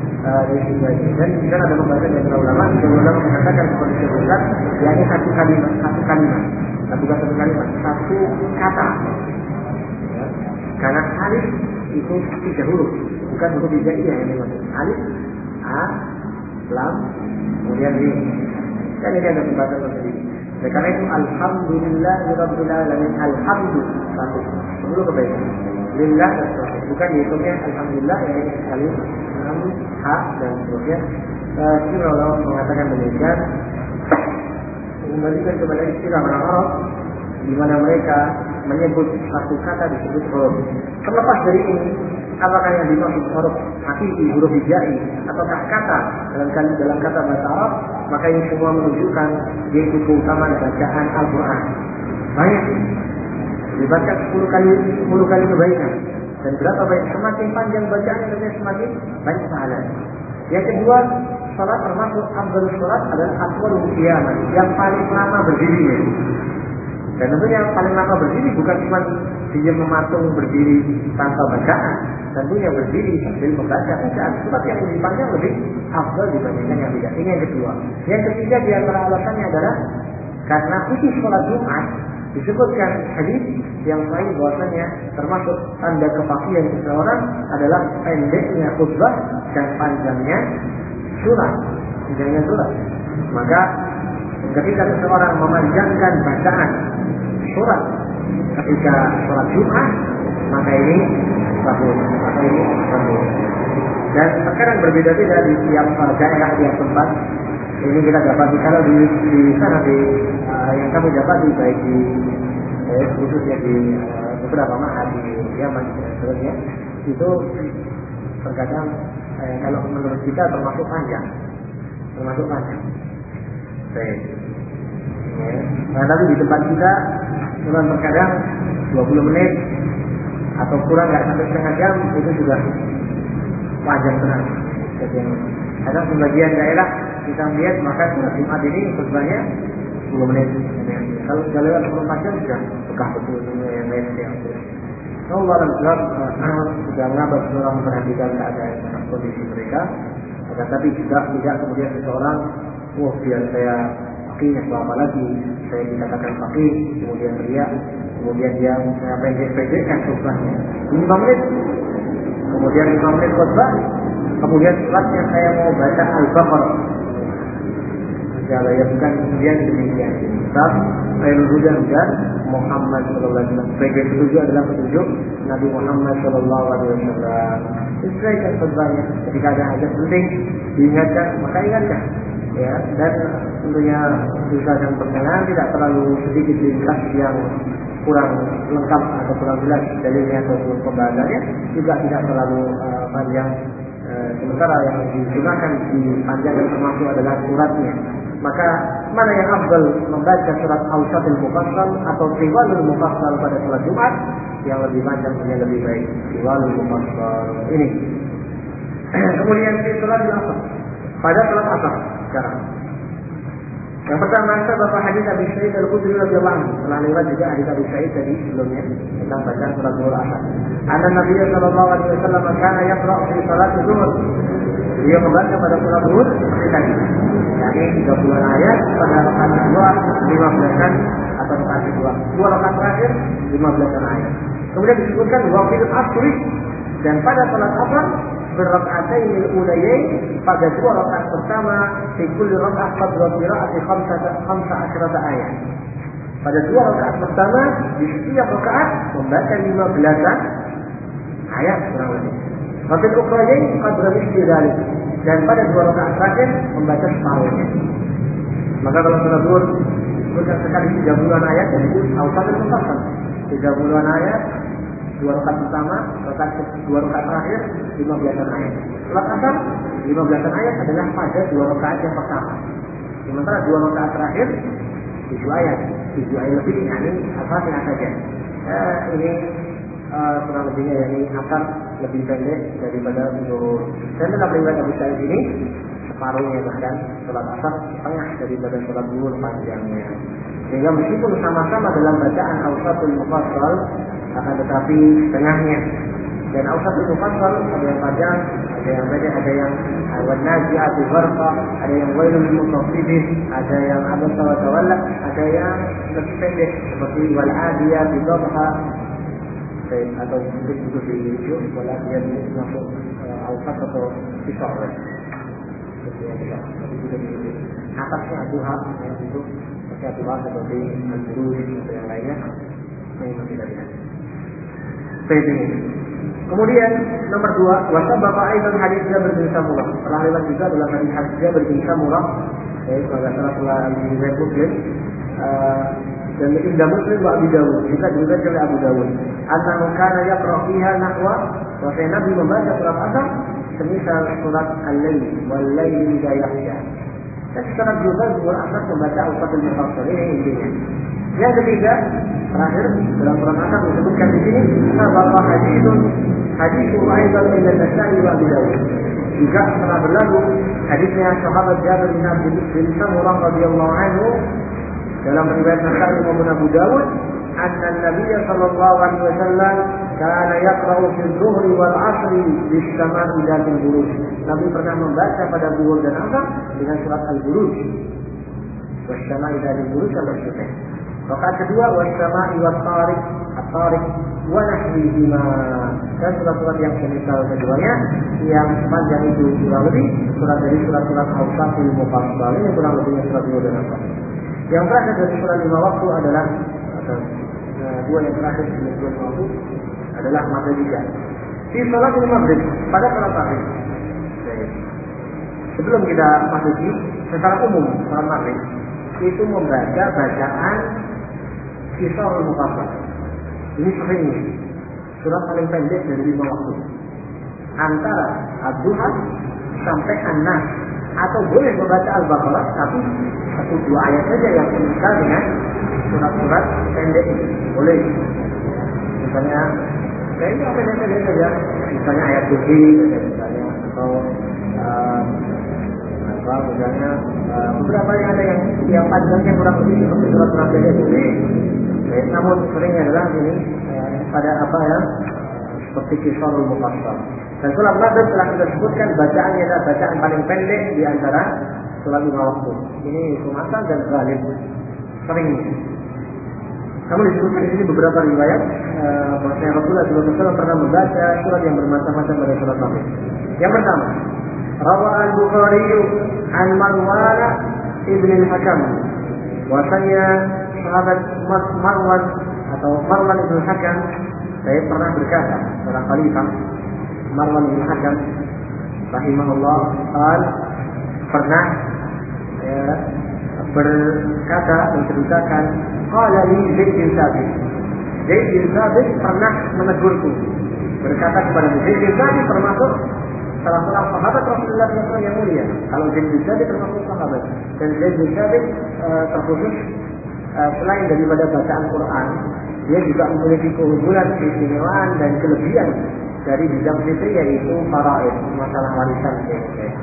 Dan di sana ada pembahasan dari ulama, dari ulama mengatakan seperti sebutkan, yakni satu kalimat, satu kalimat, satu kata satu kalimat, satu kata. Ya. Karena alif itu tiga huruf, bukan huruf hijaiyah yang dimaksud. Alif, a, lam, kemudian mim. Dan ini ada pembahasan tersendiri. Dan karena itu alhamdulillahirabbil alamin, alhamdu satu, sepuluh kebaikan. Lillah dan seterusnya. Bukan dihitungnya alhamdulillah ya ini alif, lam, ha dan seterusnya. Jadi kalau mengatakan demikian, kembalikan kepada istilah orang Arab, di mana mereka menyebut satu kata disebut huruf. Terlepas dari ini, apakah yang dimaksud huruf hakiki, huruf hijai, ataukah kata dalam kali dalam kata bahasa Arab, maka ini semua menunjukkan yaitu keutamaan bacaan Al-Quran. Banyak dibaca sepuluh kali sepuluh kali kebaikan. Dan berapa banyak, semakin panjang bacaannya tentunya semakin banyak pahala. Yang kedua, salat termasuk afdhalus salat adalah atwalul qiyamah, yang paling lama berdirinya. Dan tentunya paling lama berdiri bukan cuma dia mematung berdiri tanpa bacaan, tentunya berdiri sambil membaca bacaan. Sebab yang lebih panjang lebih afdal dibandingkan yang tidak. Ini yang kedua. Yang ketiga di antara alasannya adalah karena khusus sholat Jumat disebutkan hadis yang lain bahwasanya termasuk tanda kepastian seseorang adalah pendeknya khutbah dan panjangnya surat, panjangnya surat. Maka ketika seseorang memanjangkan bacaan surat ketika sholat Jumat, maka ini bagus, maka ini bagus. Dan sekarang berbeda-beda di tiap daerah, tiap tempat. Ini kita dapat kalau di, di sana di uh, yang kami dapat di baik di eh, khususnya di uh, beberapa ma'had di Yaman dan sebagainya itu terkadang eh, kalau menurut kita termasuk panjang, termasuk panjang. Baik. Ya. Nah, tapi di tempat kita cuma terkadang dua puluh menit atau kurang nggak sampai setengah jam itu juga panjang tenang. Jadi ada sebagian daerah kita melihat maka sholat Jumat ini khutbahnya sepuluh menit. Kalau sudah lewat empat jam sudah pekah betul semua yang lain yang Allah Al-Jawab sudah mengapa seorang memperhatikan keadaan kondisi mereka, tetapi juga tidak kemudian seseorang, wah biar saya fakih atau apa lagi, saya dikatakan fakih, kemudian riak, kemudian dia saya pendek-pendekkan khutbahnya lima menit, kemudian lima menit khutbah, kemudian setelahnya saya mau baca Al-Baqarah. Ya bukan kemudian demikian. Sebab Khairul Huda dan Muhammad Sallallahu Alaihi Wasallam. Sebagai petunjuk adalah petunjuk Nabi Muhammad Sallallahu Alaihi Wasallam. Sesuaikan khutbahnya. Ketika ada hajat penting diingatkan, maka ingatkan. Ya, dan tentunya bisa dan pertengahan tidak terlalu sedikit ringkas yang kurang lengkap atau kurang jelas dalilnya ataupun pembahasannya, juga tidak terlalu uh, panjang. Uh, sementara yang digunakan di panjang yang termasuk adalah suratnya. Maka mana yang afdal membaca surat Al-Syatul Mufassal atau Tiwalul Mufassal pada sholat Jumat? Yang lebih panjang yang lebih baik Tiwalul Mufassal ini. Kemudian di sholat Asar, pada sholat Asar sekarang. Yang pertama bapak hadis Abi Sa'id Al-Khudri radhiyallahu anhu, telah lewat juga hadis Abi Sa'id tadi sebelumnya tentang bacaan sholat Zuhur Asar. Anna Nabi sallallahu alaihi wasallam kana yaqra' fi salat Zuhur. Dia membaca pada sholat Zuhur seperti tadi. Yakni tiga puluh ayat pada rakaat kedua lima belas atau rakaat kedua. Dua rakaat terakhir lima belas ayat. Kemudian disebutkan wa fil asri, dan pada sholat Asar berrakaatain al-ulayain, pada dua rakaat pertama fi kulli rakaat qadra qira'ati khamsa asyrata ayat. Pada dua rakaat pertama di setiap rakaat membaca lima belas ayat kurang lebih. Wa fil ukhrayain qadra mithli dzalik, dan pada dua rakaat terakhir membaca separuhnya. Maka kalau sholat Zuhur disebutkan sekali tiga puluh ayat, dan itu Al-Syatul Mufassal tiga puluh ayat. Dua rakaat pertama, rakaat dua rakaat terakhir lima belas ayat. Sholat Asar lima belas ayat adalah pada dua rakaat yang pertama. Sementara dua rakaat terakhir tujuh ayat, tujuh ayat lebih, ini Al-Fatihah saja. Eh, ini uh, kurang lebihnya yakni Asar lebih pendek daripada Zuhur. Dan dalam riwayat Abu Sa'id ini separuhnya, bahkan sholat Asar setengah daripada sholat Zuhur panjangnya. Sehingga meskipun sama-sama dalam bacaan Al-Syatul Mufassal, akan tetapi tengahnya. Dan Al-Syatul Mufassal ada yang panjang, ada yang pendek, ada yang Wan-Nazi'ati Gharqa, ada yang Wailul Mutaffifin, ada yang Abasa wa Tawalla, ada yang lebih pendek seperti Wal-Adiyati Dhabha, atau mungkin itu di YouTube, Wal-Adiyati masuk Al-Fat atau Kisah. Tapi juga di atasnya Duha, yang itu pakai Duha seperti Al-Buruj atau yang lainnya. Ini masih dari ini. Kemudian nomor dua, wasabaqa aidan hadis Jabir bin Samurah. Telah lewat juga dalam hadis hadis Jabir bin Samurah, yaitu kalau salah salah riwayat Muslim dan Indah Muslim wa Abu Dawud, juga diriwayatkan oleh Abu Dawud. Annahu kana yaqra fiha nahwa, bahwa Nabi membaca surat Asar semisal surat Al-Lail wal Laili idza yaghsha. Dan secara global surat Asar membaca Al-Syatul Mufassal, ini intinya. Yang ketiga, terakhir dalam surat Asar disebutkan di sini bahwa hadithun hadithu aidan min an-Nasa'i wa Abu Dawud. Juga telah berlalu hadisnya sahabat Jabir bin Abdullah bin Samurah radhiyallahu anhu dalam riwayat Nasa'i maupun Abu Dawud, anna Nabi sallallahu alaihi wasallam kana yaqra'u fi adh-dhuhri wal 'ashri bis-sama'i dzatil buruj. Nabi pernah membaca pada zuhur dan asar dengan surat Al-Buruj. Was-sama'i dzatil buruj al-syukur. Rakaat kedua was-sama'i wat-tariq, at-tariq wa nahwihima. Dan surat-surat yang semisal keduanya yang sepanjang itu kurang lebih surat dari surat-surat Al-Syatul Mufassal, ini kurang lebihnya surat zuhur dan asar. Yang terakhir dari sholat lima waktu adalah atau nah, dua yang terakhir dari sholat lima waktu adalah maghrib juga. Di sholat maghrib, pada sholat maghrib. Sebelum kita masuki secara umum sholat maghrib, itu membaca bacaan Kisahul Mufassal. Ini seringnya surat paling pendek dari lima waktu, antara Ad-Duha sampai An-Nas, atau boleh membaca Al-Baqarah tapi satu dua ayat saja yang semisal dengan surat-surat pendek ini boleh. Misalnya kayak itu pendek-pendek saja, misalnya ayat suci misalnya, atau uh, apa misalnya uh, beberapa yang ada yang yang panjangnya kurang lebih seperti surat-surat pendek boleh. Baik, namun seringnya adalah ini uh, pada apa ya seperti Qisarul Mufassal. Dan surat Maghrib telah kita sebutkan bacaannya adalah bacaan paling pendek di antara surat lima waktu. Ini Sunnah dan Ghalib sering. Namun disebutkan di sini beberapa riwayat uh, bahwasanya Rasulullah shallallahu alaihi wasallam pernah membaca surat yang bermacam-macam pada surat Maghrib. Yang pertama, Rawa al-Bukhari an Marwan ibn al-Hakam, bahwasanya sahabat Marwan atau Marwan ibn al-Hakam, saya pernah berkata, seorang khalifah Marwan bin Hakam rahimahullah qal pernah ya, berkata menceritakan qala li Zaid bin Thabit. Zaid bin Thabit pernah menegurku, berkata kepada Zaid bin Thabit termasuk salah seorang sahabat Rasulullah shallallahu alaihi wasallam yang mulia. Kalau Zaid bin Thabit termasuk sahabat, dan Zaid bin Thabit uh, terkhusus uh, selain daripada bacaan Quran, dia juga memiliki keunggulan, keistimewaan dan kelebihan dari bidang fikih, yaitu faraid, masalah warisan ya.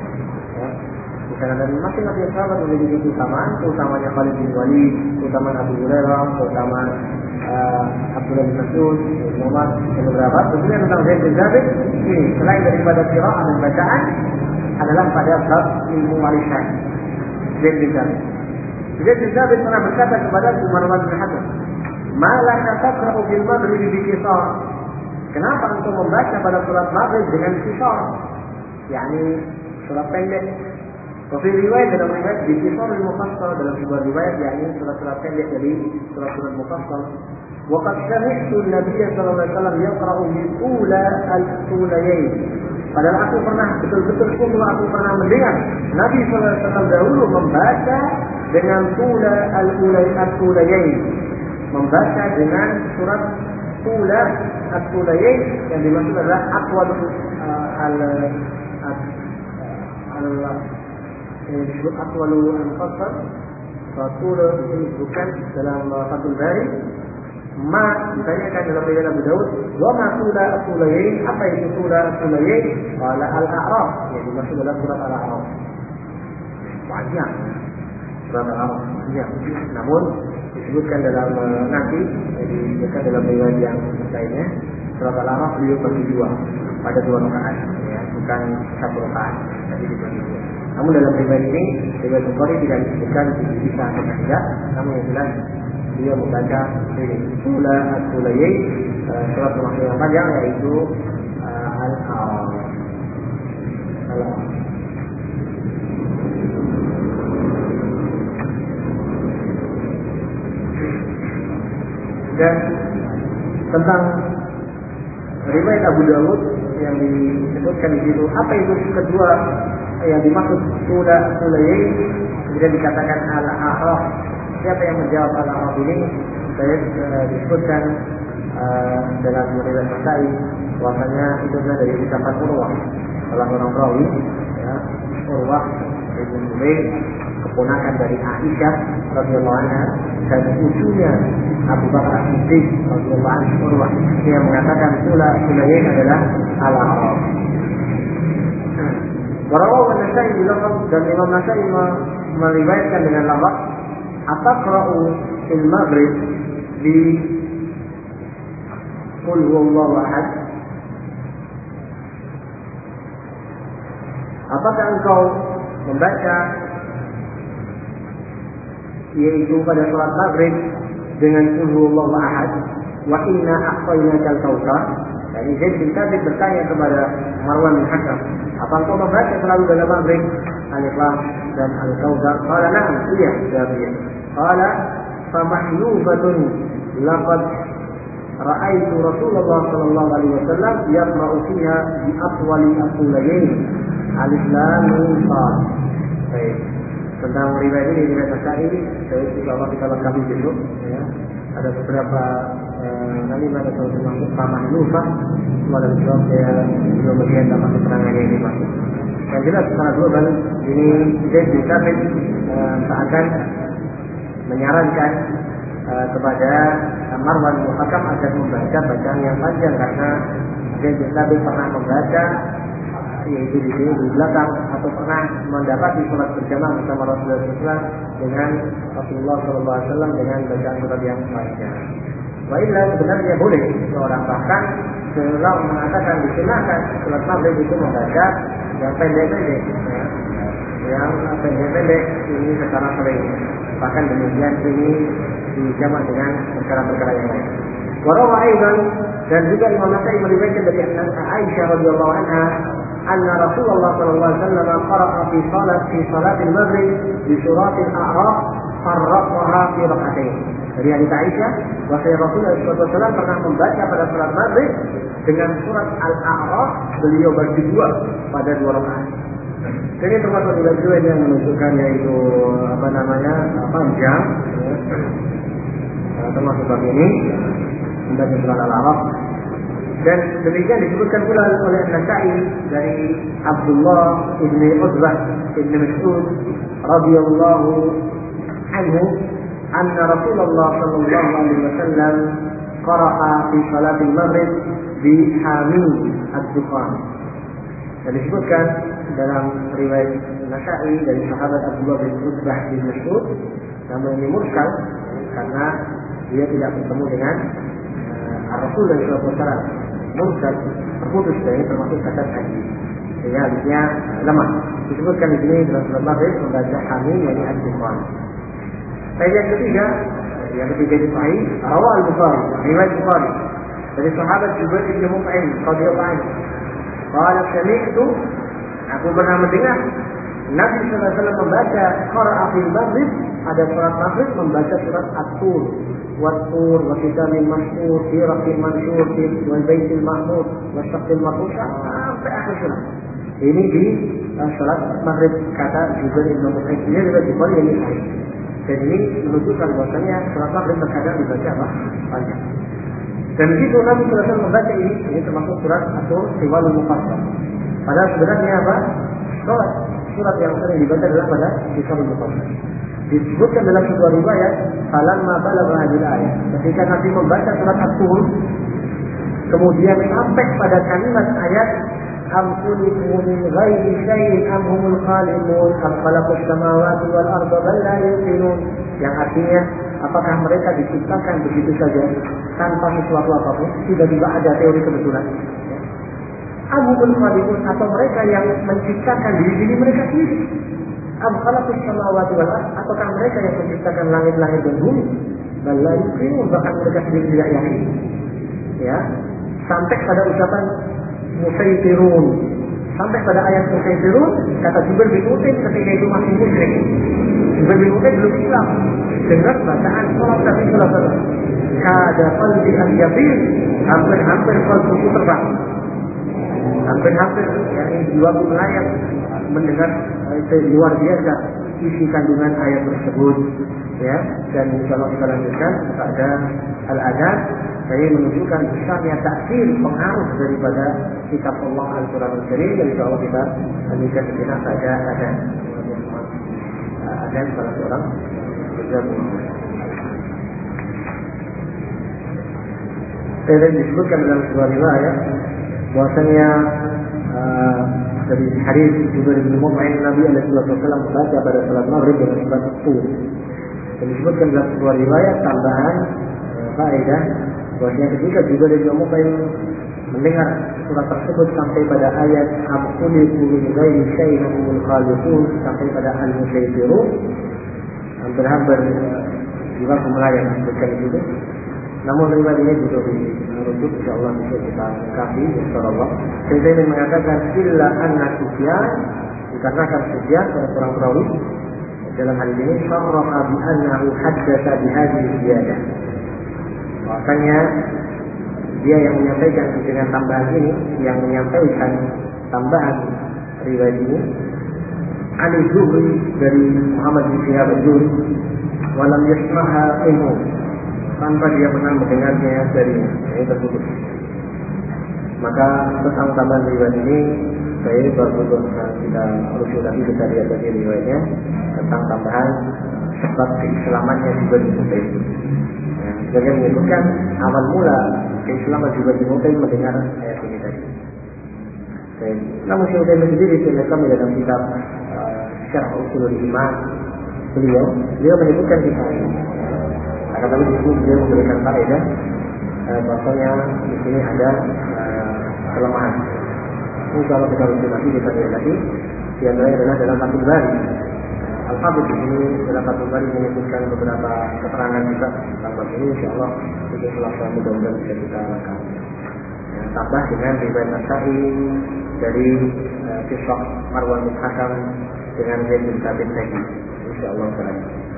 Misalnya dari masing-masing sahabat memiliki keutamaan, keutamanya Khalid bin Walid, keutamaan Abu Hurairah, keutamaan uh, Abdullah bin Mas'ud, Umar dan beberapa. Tentunya tentang Zaid bin Thabit ini selain daripada qiraah dan bacaan adalah pada bab ilmu warisan. Zaid bin Thabit. Zaid bin Thabit pernah berkata kepada Marwan bin Hakam, "Ma laka taqra'u bil maghribi bi qisar?" Kenapa engkau membaca pada surat Maghrib dengan qisar? yakni surat pendek. Tapi riwayat dalam riwayat di Qisarul Mufassal, dalam sebuah riwayat yakni surat-surat pendek dari surat-surat Mufassal. Wa qad sami'tu an-nabiy sallallahu alaihi wasallam yaqra'u bi ula al-ulayain. Padahal aku pernah betul-betul sungguh aku pernah mendengar Nabi sallallahu alaihi wasallam dahulu membaca dengan ula al-ulayain. Membaca dengan surat ula al-ulayain yang dimaksud adalah aqwal al al yang disebut Aqwalu Al-Mufassal. Rasul disebutkan dalam Fathul Bari. Ma ditanyakan dalam riwayat Abu Daud, wa ma sura Al-Sulayain, apa itu sura Al-Sulayain? Qala Al-A'raf, yang dimaksud adalah surat Al-A'raf. Banyak surat Al-A'raf banyak. Namun disebutkan dalam nanti disebutkan dalam riwayat yang lainnya, surat Al-A'raf beliau bagi dua pada dua rakaat, ya, bukan satu rakaat, tapi dibagi dua. Namun dalam riwayat ini, riwayat Bukhari tidak disebutkan bisa atau tidak. Namun yang jelas dia membaca ini Sula Al-Sulayain, surat termasuk yang panjang, yaitu uh, Al-A'raf. Al-A'raf. Dan tentang riwayat Abu Dawud yang disebutkan di situ, apa itu kedua yang dimaksud Sula Al-Sulayain, kemudian dikatakan Al-A'raf. Siapa yang menjawab Al-A'raf ini? Saya uh, disebutkan uh, dalam riwayat Nasa'i bahwasanya itu adalah dari ucapan Urwah, salah seorang perawi, ya, Urwah bin Zubair, keponakan dari Aisyah radhiyallahu anha, dan cucunya Abu Bakar As-Siddiq radhiyallahu anhu. Urwah yang mengatakan Sula Al-Sulayain adalah Al-A'raf. Warawahu An-Nasa'i bilafaz, dan Imam Nasa'i meriwayatkan dengan lafaz ataqra'u fil maghrib bi qul huwallahu ahad. Apakah engkau membaca yaitu pada salat maghrib dengan qul huwallahu ahad wa inna a'tainakal kautsar? Jadi Zaid bin Thabit bertanya kepada Marwan bin Hakam, apa engkau membaca selalu dalam maghrib Al-Ikhlas dan Al-Kautsar? Qala na'am, iya, jawab dia. Qala fa mahlufatun laqad ra'aitu Rasulullah sallallahu alaihi wasallam yaqra'u fiha bi atwali as-sulayain alif lam mim sad. Baik. Tentang riwayat ini riwayat Nasa'i, saya insya Allah kita lengkapi besok, ya. Ada beberapa uh, Kalimat atau termasuk Tamah Yufah, walau jawab saya belum melihat apa keterangannya ini masuk. Yang jelas secara global ini Zaid bin Thabit uh, seakan menyarankan uh, kepada Marwan bin Hakam agar membaca bacaan yang panjang, karena Zaid bin Thabit pernah membaca yaitu di sini di belakang atau pernah mendapati sholat berjamaah bersama Rasulullah shallallahu alaihi wasallam dengan Rasulullah shallallahu alaihi wasallam dengan bacaan surat yang panjang. Wailah sebenarnya boleh seorang, bahkan seorang mengatakan disilakan sholat maghrib itu membaca yang pendek-pendek, ya. yang pendek-pendek ini secara sering. Bahkan demikian ini dijamak dengan perkara-perkara yang lain. Warawa aidan, dan juga Imam Nasai meriwayatkan dari Aisyah radhiyallahu anha, anna Rasulullah sallallahu alaihi wasallam qara'a fi salat fi salatil maghrib bi suratil a'raf farraqaha fi rak'atain. Dari hadits Aisyah bahwa Rasulullah sallallahu alaihi wasallam pernah membaca pada salat maghrib dengan surat Al-A'raf, beliau bagi dua pada dua rakaat. Jadi termasuk riwayat yang menunjukkan yaitu apa namanya panjang, ya. Termasuk bab ini membaca surat Al-A'raf. Dan demikian disebutkan pula oleh An-Nasa'i dari Abdullah ibni Utbah ibni Mas'ud radhiyallahu anhu, anna Rasulullah sallallahu alaihi wasallam qara'a fi salatil maghrib bi Hamim ad-Dukhan. Dan disebutkan dalam riwayat Nasa'i dari sahabat Abdullah bin Utbah bin Mas'ud, namun ini mursal karena dia tidak bertemu dengan uh, Rasulullah sallallahu alaihi wasallam. Mursal terputus dari termasuk cacat haji, sehingga hadisnya lemah. Disebutkan di sini dalam surat Maghrib membaca Hamim yang ad-Dukhan. Yang ketiga, yang ketiga itu sahih, rawal Bukhari, riwayat Bukhari dari sahabat Jubair bin Mut'im radhiyallahu anhu. Qala sami'tu, aku pernah mendengar Nabi sallallahu alaihi wasallam membaca qira'a fil maghrib, ada surat maghrib membaca surat At-Tur, wat-Tur wa kitabin mastur, fi raqqin mansur, wal baitil ma'mur, wa syaqqil marfur, sampai akhir surat. Ini di uh, salat maghrib, kata Jubair bin Mut'im. Ini riwayat Bukhari yang sahih. Dan ini menunjukkan bahwasanya surat maghrib terkadang dibaca apa? Panjang. Dan begitu Nabi sallallahu alaihi wasallam membaca ini, ini termasuk surat atau Tiwalul Mufassal. Padahal sebenarnya apa? Surat surat yang sering dibaca adalah pada Tiwalul Mufassal. Disebutkan dalam sebuah riwayat, falamma balagha hadhihi ayat, ketika Nabi membaca surat At-Tur, kemudian sampai pada kalimat ayat am khuliqu min ghairi syai'in am humul khaliqun am khalaqus samawati wal arda bal la yuqinun, yang artinya apakah mereka diciptakan begitu saja tanpa sesuatu apapun, tiba-tiba ada teori kebetulan. Am humul khaliqun, atau mereka yang menciptakan diri diri mereka sendiri. Am khalaqus samawati wal arda, ataukah mereka yang menciptakan langit-langit dan bumi. Bal la yuqinun, bahkan mereka sendiri tidak yakin. Ya, sampai pada ucapan Musaytirun, sampai pada ayat Musaytirun, kata Jubair bin Mut'im ketika itu masih musyrik. Jubair bin Mut'im belum Islam. Dengar bacaan salat Nabi sallallahu alaihi wasallam, kada qalbi an yabin, hampir-hampir qalbuku terbang. Hampir-hampir, yakni jiwaku melayang mendengar itu luar biasa isi kandungan ayat tersebut. Ya, dan kalau kita lanjutkan pada al-adab, saya menunjukkan besarnya taksir pengaruh daripada kitab Allah Al-Quran Al-Karim. Dan insyaAllah kita lanjutkan sejenak pada adab. Adab salah seorang bergabung. Saya tadi disebutkan dalam sebuah riwayat bahwasanya uh, dari hadis Jubair bin Mut'im, Nabi alaihi wasallam membaca pada salat maghrib dengan surat At-Tur. Dan disebutkan dalam sebuah riwayat tambahan uh, faedah bahwasanya ketika Jubair bin Mut'im mendengar surat tersebut sampai pada ayat am khuliqu min ghairi syai'in humul khaliqun, sampai pada al-Musaytirun, hampir-hampir jiwaku melayang disebutkan di situ. Namun riwayat ini juga dirujuk, insyaallah bisa kita lengkapi insyaallah. Saya ingin mengatakan illa anna Sufyan, dikarenakan Sufyan pada seorang perawi dalam hal ini syarraha bi annahu haddatsa bi hadhihi ziyadah. Makanya dia yang menyampaikan dengan tambahan ini, yang menyampaikan tambahan riwayat ini, Ali Zuhri dari Muhammad bin Syihab az-Zuhri, walam yasma'ha minhu, tanpa dia pernah mendengarnya darinya, ini terputus. Maka tentang tambahan riwayat ini saya baru kita rujuk lagi, kita lihat lagi riwayatnya tentang tambahan sebab keislamannya juga dimulai. Ya, sebagian menyebutkan awal mula keislaman juga dimulai mendengar ayat ini tadi. Baik. Namun Syekh Utsaimin sendiri kami dalam kitab uh, Syarh Ushulul Iman beliau beliau menyebutkan kisah ini. Akan tetapi di sini beliau memberikan faedah uh, bahwasanya di sini ada uh, kelemahan. Ini kalau kita rujuk lagi, kita lihat lagi, di antaranya adalah dalam Fathul Bari. Al-Hafidz di sini dalam Fathul Bari menyebutkan beberapa keterangan juga tentang bab ini. Insyaallah untuk selasa mudah-mudahan bisa kita lakukan. Ya, tambah dengan riwayat Nasa'i dari uh, kisah Marwan bin Hakam dengan Zaid bin Thabit tadi. Insyaallah taala.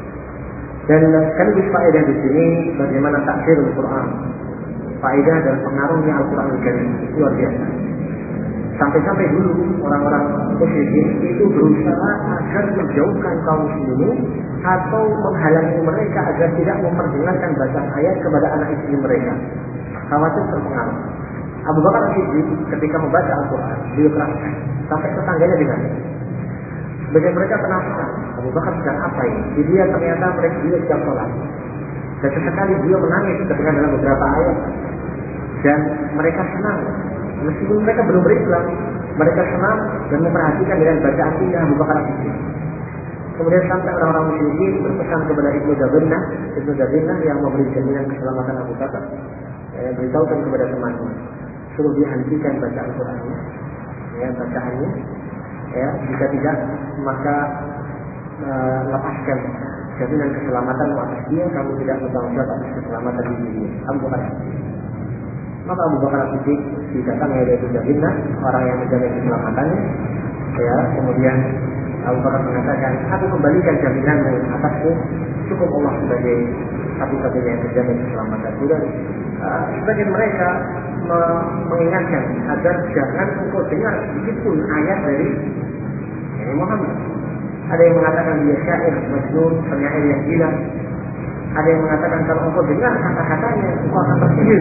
Dan sekaligus faedah di sini bagaimana taksirul Quran. Faedah dan pengaruhnya Al-Quran Al-Karim luar biasa. Sampai-sampai dulu orang-orang musyrikin itu berusaha agar menjauhkan kaum muslimin atau menghalangi mereka agar tidak memperdengarkan bacaan ayat kepada anak istri mereka. Khawatir terpengaruh. Abu Bakar Siddiq ketika membaca Al-Quran, beliau keraskan sampai tetangganya dengan sebagian mereka penasaran, Abu Bakar sedang apa ini? Jadi dia ternyata mereka dia sedang sholat. Dan sesekali beliau menangis ketika dalam beberapa ayat. Dan mereka senang. Meskipun mereka belum berislam, mereka senang dan memperhatikan dengan bacaan indah Abu Bakar Siddiq. Kemudian sampai orang-orang musyrikin berpesan kepada Ibnu Dabinnah, Ibnu Dabinnah yang memberi jaminan keselamatan Abu Bakar, eh, beritahukan kepada temannya, suruh dia hentikan bacaan Qurannya, ya, bacaannya, ya, jika tidak maka uh, lepaskan jaminan keselamatan atas dia, kamu tidak bertanggung jawab atas keselamatan dirinya. Abu Bakar Siddiq. Maka Abu Bakar Siddiq didatangi oleh Ibnu Dabinnah, orang yang menjamin keselamatannya, ya, kemudian Abu Bakar mengatakan, aku kembalikan jaminanmu atasku, cukup Allah sebagai satu-satunya yang menjamin keselamatan. Dan uh, sebagian mereka me- mengingatkan agar jangan engkau dengar sedikitpun ayat dari Nabi Muhammad. Ada yang mengatakan dia syair, majnun, penyair yang gila. Ada yang mengatakan kalau engkau dengar kata-katanya, engkau akan tersihir,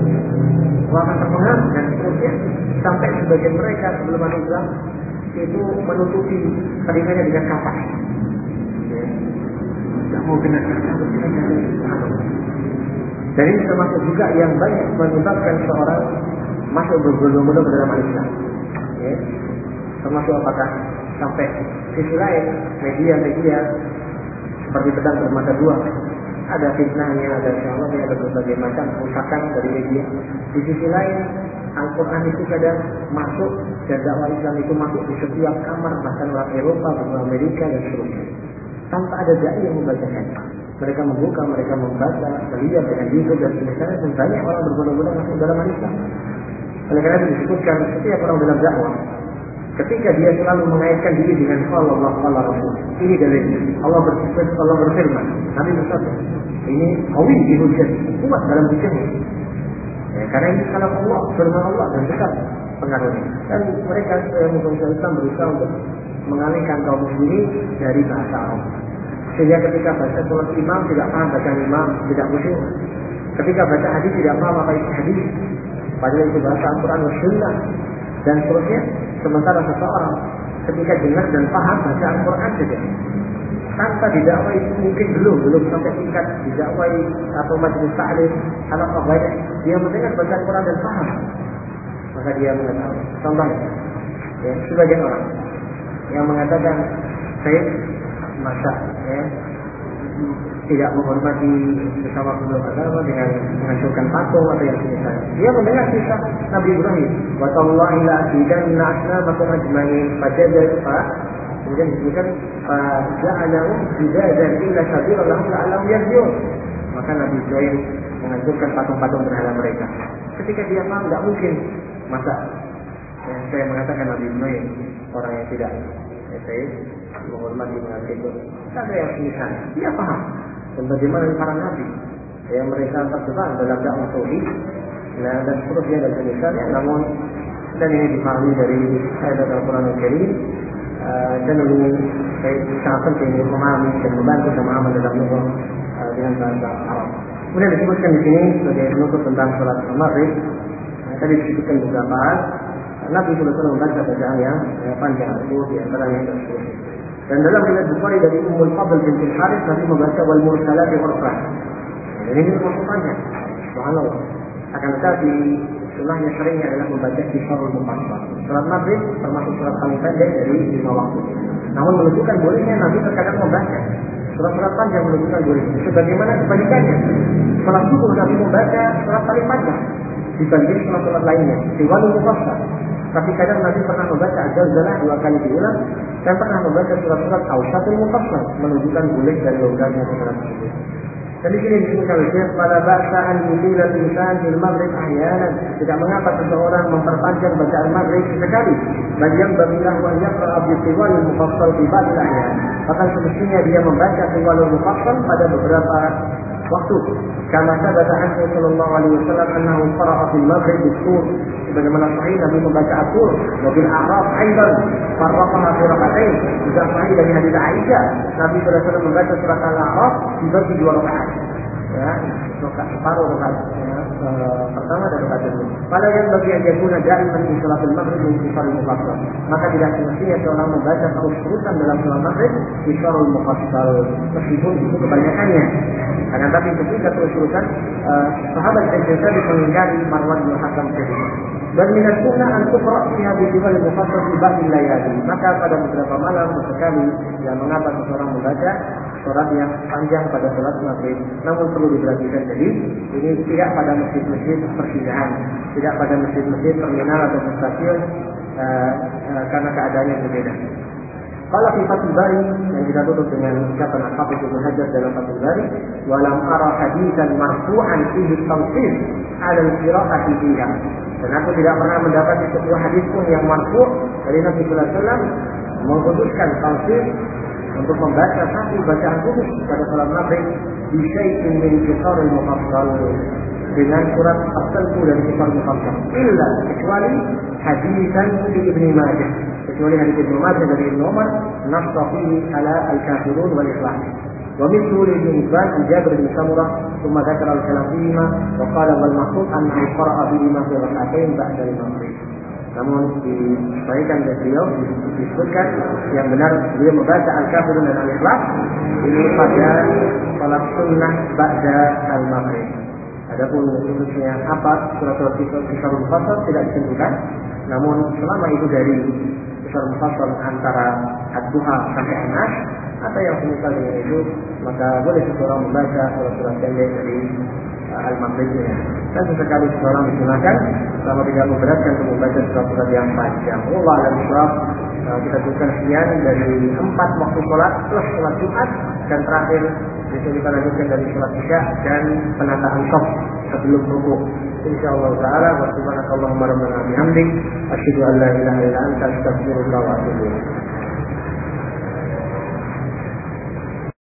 engkau akan terpengaruh dan seterusnya. Sampai sebagian mereka sebelum masuk Islam itu menutupi telinganya dengan kapas. Ya. Tidak mau dengar kata-kata. Dan ini termasuk juga yang banyak menyebabkan seorang masuk berbondong-bondong ke dalam Islam. Ya. Termasuk apakah sampai sisi lain media-media seperti pedang bermata dua, ada fitnahnya, ada insyaallah ada berbagai macam kerusakan dari media. Di sisi lain Al-Quran itu kadang masuk dan dakwah Islam itu masuk di setiap kamar, bahkan orang Eropa, orang Amerika dan seterusnya, tanpa ada dai yang membacakan. Mereka membuka, mereka membaca, melihat dengan YouTube dan sebagainya, dan banyak orang berbondong-bondong masuk dalam Islam. Oleh karena itu disebutkan setiap orang dalam dakwah, ketika dia selalu mengaitkan diri dengan qala Allah qala Rasul, ini dalilnya. Allah berfirman, Allah berfirman, Nabi bersabda. Ini qawi di hujjah, kuat dalam hujjahnya. Ya, karena ini kalam Allah, firman Allah dan besar pengaruhnya. Dan mereka yang menggunakan Islam berusaha untuk mengalihkan kaum muslimin dari bahasa Arab. Sehingga ketika baca sholat imam tidak paham baca imam, tidak khusyuk. Ketika baca hadis tidak paham apa itu hadis, padahal itu bahasa Al-Quran dan Sunnah dan seterusnya. Sementara seseorang ketika dengar dan paham baca Al-Quran saja, tanpa didakwai, mungkin belum belum sampai tingkat didakwai atau majelis ta'lim atau banyak, dia mendengar baca Al-Quran dan paham, maka dia mengetahui. Contohnya, ya, sebagian orang yang mengatakan saya masa ya, tidak menghormati bersama pemeluk agama dengan menghancurkan patung atau yang semisalnya. Dia mendengar kisah Nabi Ibrahim, wa tallahi la azidanna asnamakum ajma'in, fajadal fa kemudian disebutkan fa ja'alahu bidadan illa sabira lahum la'allahum yarji'un. Maka Nabi Ibrahim menghancurkan patung-patung berhala mereka. Ketika dia paham, tidak mungkin masa ya, saya mengatakan Nabi Ibrahim orang yang tidak ya, saya menghormati mengasihi itu. Tidak ada yang semisal. Dia paham. Dan bagaimana para nabi yang mereka terjebak dalam dakwah tauhid, nah, dan seterusnya dan semisalnya. Namun dan ini dipahami dari ayat Al-Quran Al-Karim, uh, dan ini saya sangat penting memahami dan membantu pemahaman dalam lugah uh, dengan bahasa Arab. Kemudian disebutkan di sini sebagai penutup tentang sholat maghrib. Nah, tadi disebutkan beberapa hal. Nabi sallallahu alaihi wasallam membaca bacaan yang panjang itu di antaranya tersebut. Dan dalam riwayat Bukhari dari Ummul Fadl binti Harits, Nabi membaca wal mursalati urfan. Dan ini termasuk panjang. Subhanallah. Akan tetapi sunnahnya seringnya adalah membaca Qisarul Mufassal. Sholat maghrib termasuk sholat paling pendek dari lima waktu. Namun menunjukkan bolehnya Nabi terkadang membaca surat-surat panjang, menunjukkan bolehnya. Sebagaimana kebalikannya, sholat subuh Nabi membaca surat paling panjang dibanding sholat-sholat lainnya. Qisarul Mufassal. Tapi kadang Nabi pernah membaca Al-Zalzalah dua kali diulang dan pernah membaca surat-surat Awsatul Mufassal, menunjukkan boleh dan longgarnya surat tersebut. Dan di sini disebutkan Syekh pada ba'sa'an yutilal insan fil maghrib ahyanan. Tidak mengapa seseorang memperpanjang bacaan maghrib sesekali. Bal yanbaghi lahu an yaqra'a bi tiwalil mufassal fi ba'dil ahyan. Bahkan semestinya dia membaca tiwalul mufassal pada beberapa waktu. Kama sabata anhu sallallahu alaihi wasallam annahu qara'a fil maghrib bis-sur. Sebagaimana sahih Nabi membaca As-Sur wa bil A'raf aidan farraqaha fi rak'atain. Juga sahih dari hadis Aisyah, Nabi sallallahu alaihi wasallam membaca surat Al-A'raf dibagi dua rakaat. Ya, rakaat separuh rakaat ya, e, pertama dan rakaat kedua. Pada yang bagi yang jadinya daiman di salatul maghrib di Qisarul Mufassal. Maka tidak semestinya seorang membaca terus-terusan dalam salat maghrib di Qisarul Mufassal, meskipun itu kebanyakannya. Karena tapi ketika terus-terusan uh, sahabat dan tabi'in mengingkari Marwan bin Hakam tadi. Dan minat sunnah an tuqra fi hadhihi al mufassal fi ba'd al-layali. Maka pada beberapa malam sesekali yang mengapa seseorang membaca surat yang panjang pada salat maghrib. Namun perlu diperhatikan jadi ini tidak pada masjid-masjid persinggahan, tidak pada masjid-masjid terminal atau stasiun uh, uh, karena keadaannya berbeda. Kalau fi Fathul Bari yang kita tutup dengan ucapan Al-Hafidz Ibnu Hajar dalam Fathul Bari, walam ara haditsan marfu'an fihi tawsif 'ala al-qira'ati fiha. Dan aku tidak pernah mendapati sebuah hadis pun yang marfu' dari Nabi sallallahu alaihi wasallam mengkhususkan tawsif untuk membaca satu bacaan khusus pada salat maghrib di syai'in min Qisarul Mufassal dengan surat tertentu dari Qisarul Mufassal illa kecuali hadisan di Ibnu Majah, kecuali hadis Ibnu Majah dari Ibnu Umar nassa fihi ala al-kafirun wal ikhlas wa mithlu li Ibn Hibban an Jabir bin Samurah thumma dzakara al-kalam fihima wa qala wal maqsud annahu qara'a bihima fi rak'atain ba'da al-maghrib. Namun disampaikan dari beliau disebutkan yang benar beliau membaca al-kafirun dan al-ikhlas ini pada salat sunnah ba'da al-maghrib. Adapun khususnya apa surat-surat Qisarul Mufassal tidak disebutkan. Namun selama itu dari Qisarul Mufassal antara Ad-Duha sampai An-Nas atau yang semisal dengan itu, maka boleh seseorang membaca surat-surat pendek dari uh, Al-Maghribnya. Dan sesekali seseorang digunakan selama tidak memberatkan untuk membaca surat-surat yang panjang. Allah alam bisawab. Uh, kita tuliskan sekian dari empat waktu sholat plus sholat Jumat dan terakhir besok kita lanjutkan dari sholat Isya dan penataan shaf sebelum rukuk. Insyaallah taala wa subhanakallahumma rabbana bihamdik asyhadu an la ilaha illa anta astaghfiruka wa atubu ilaik.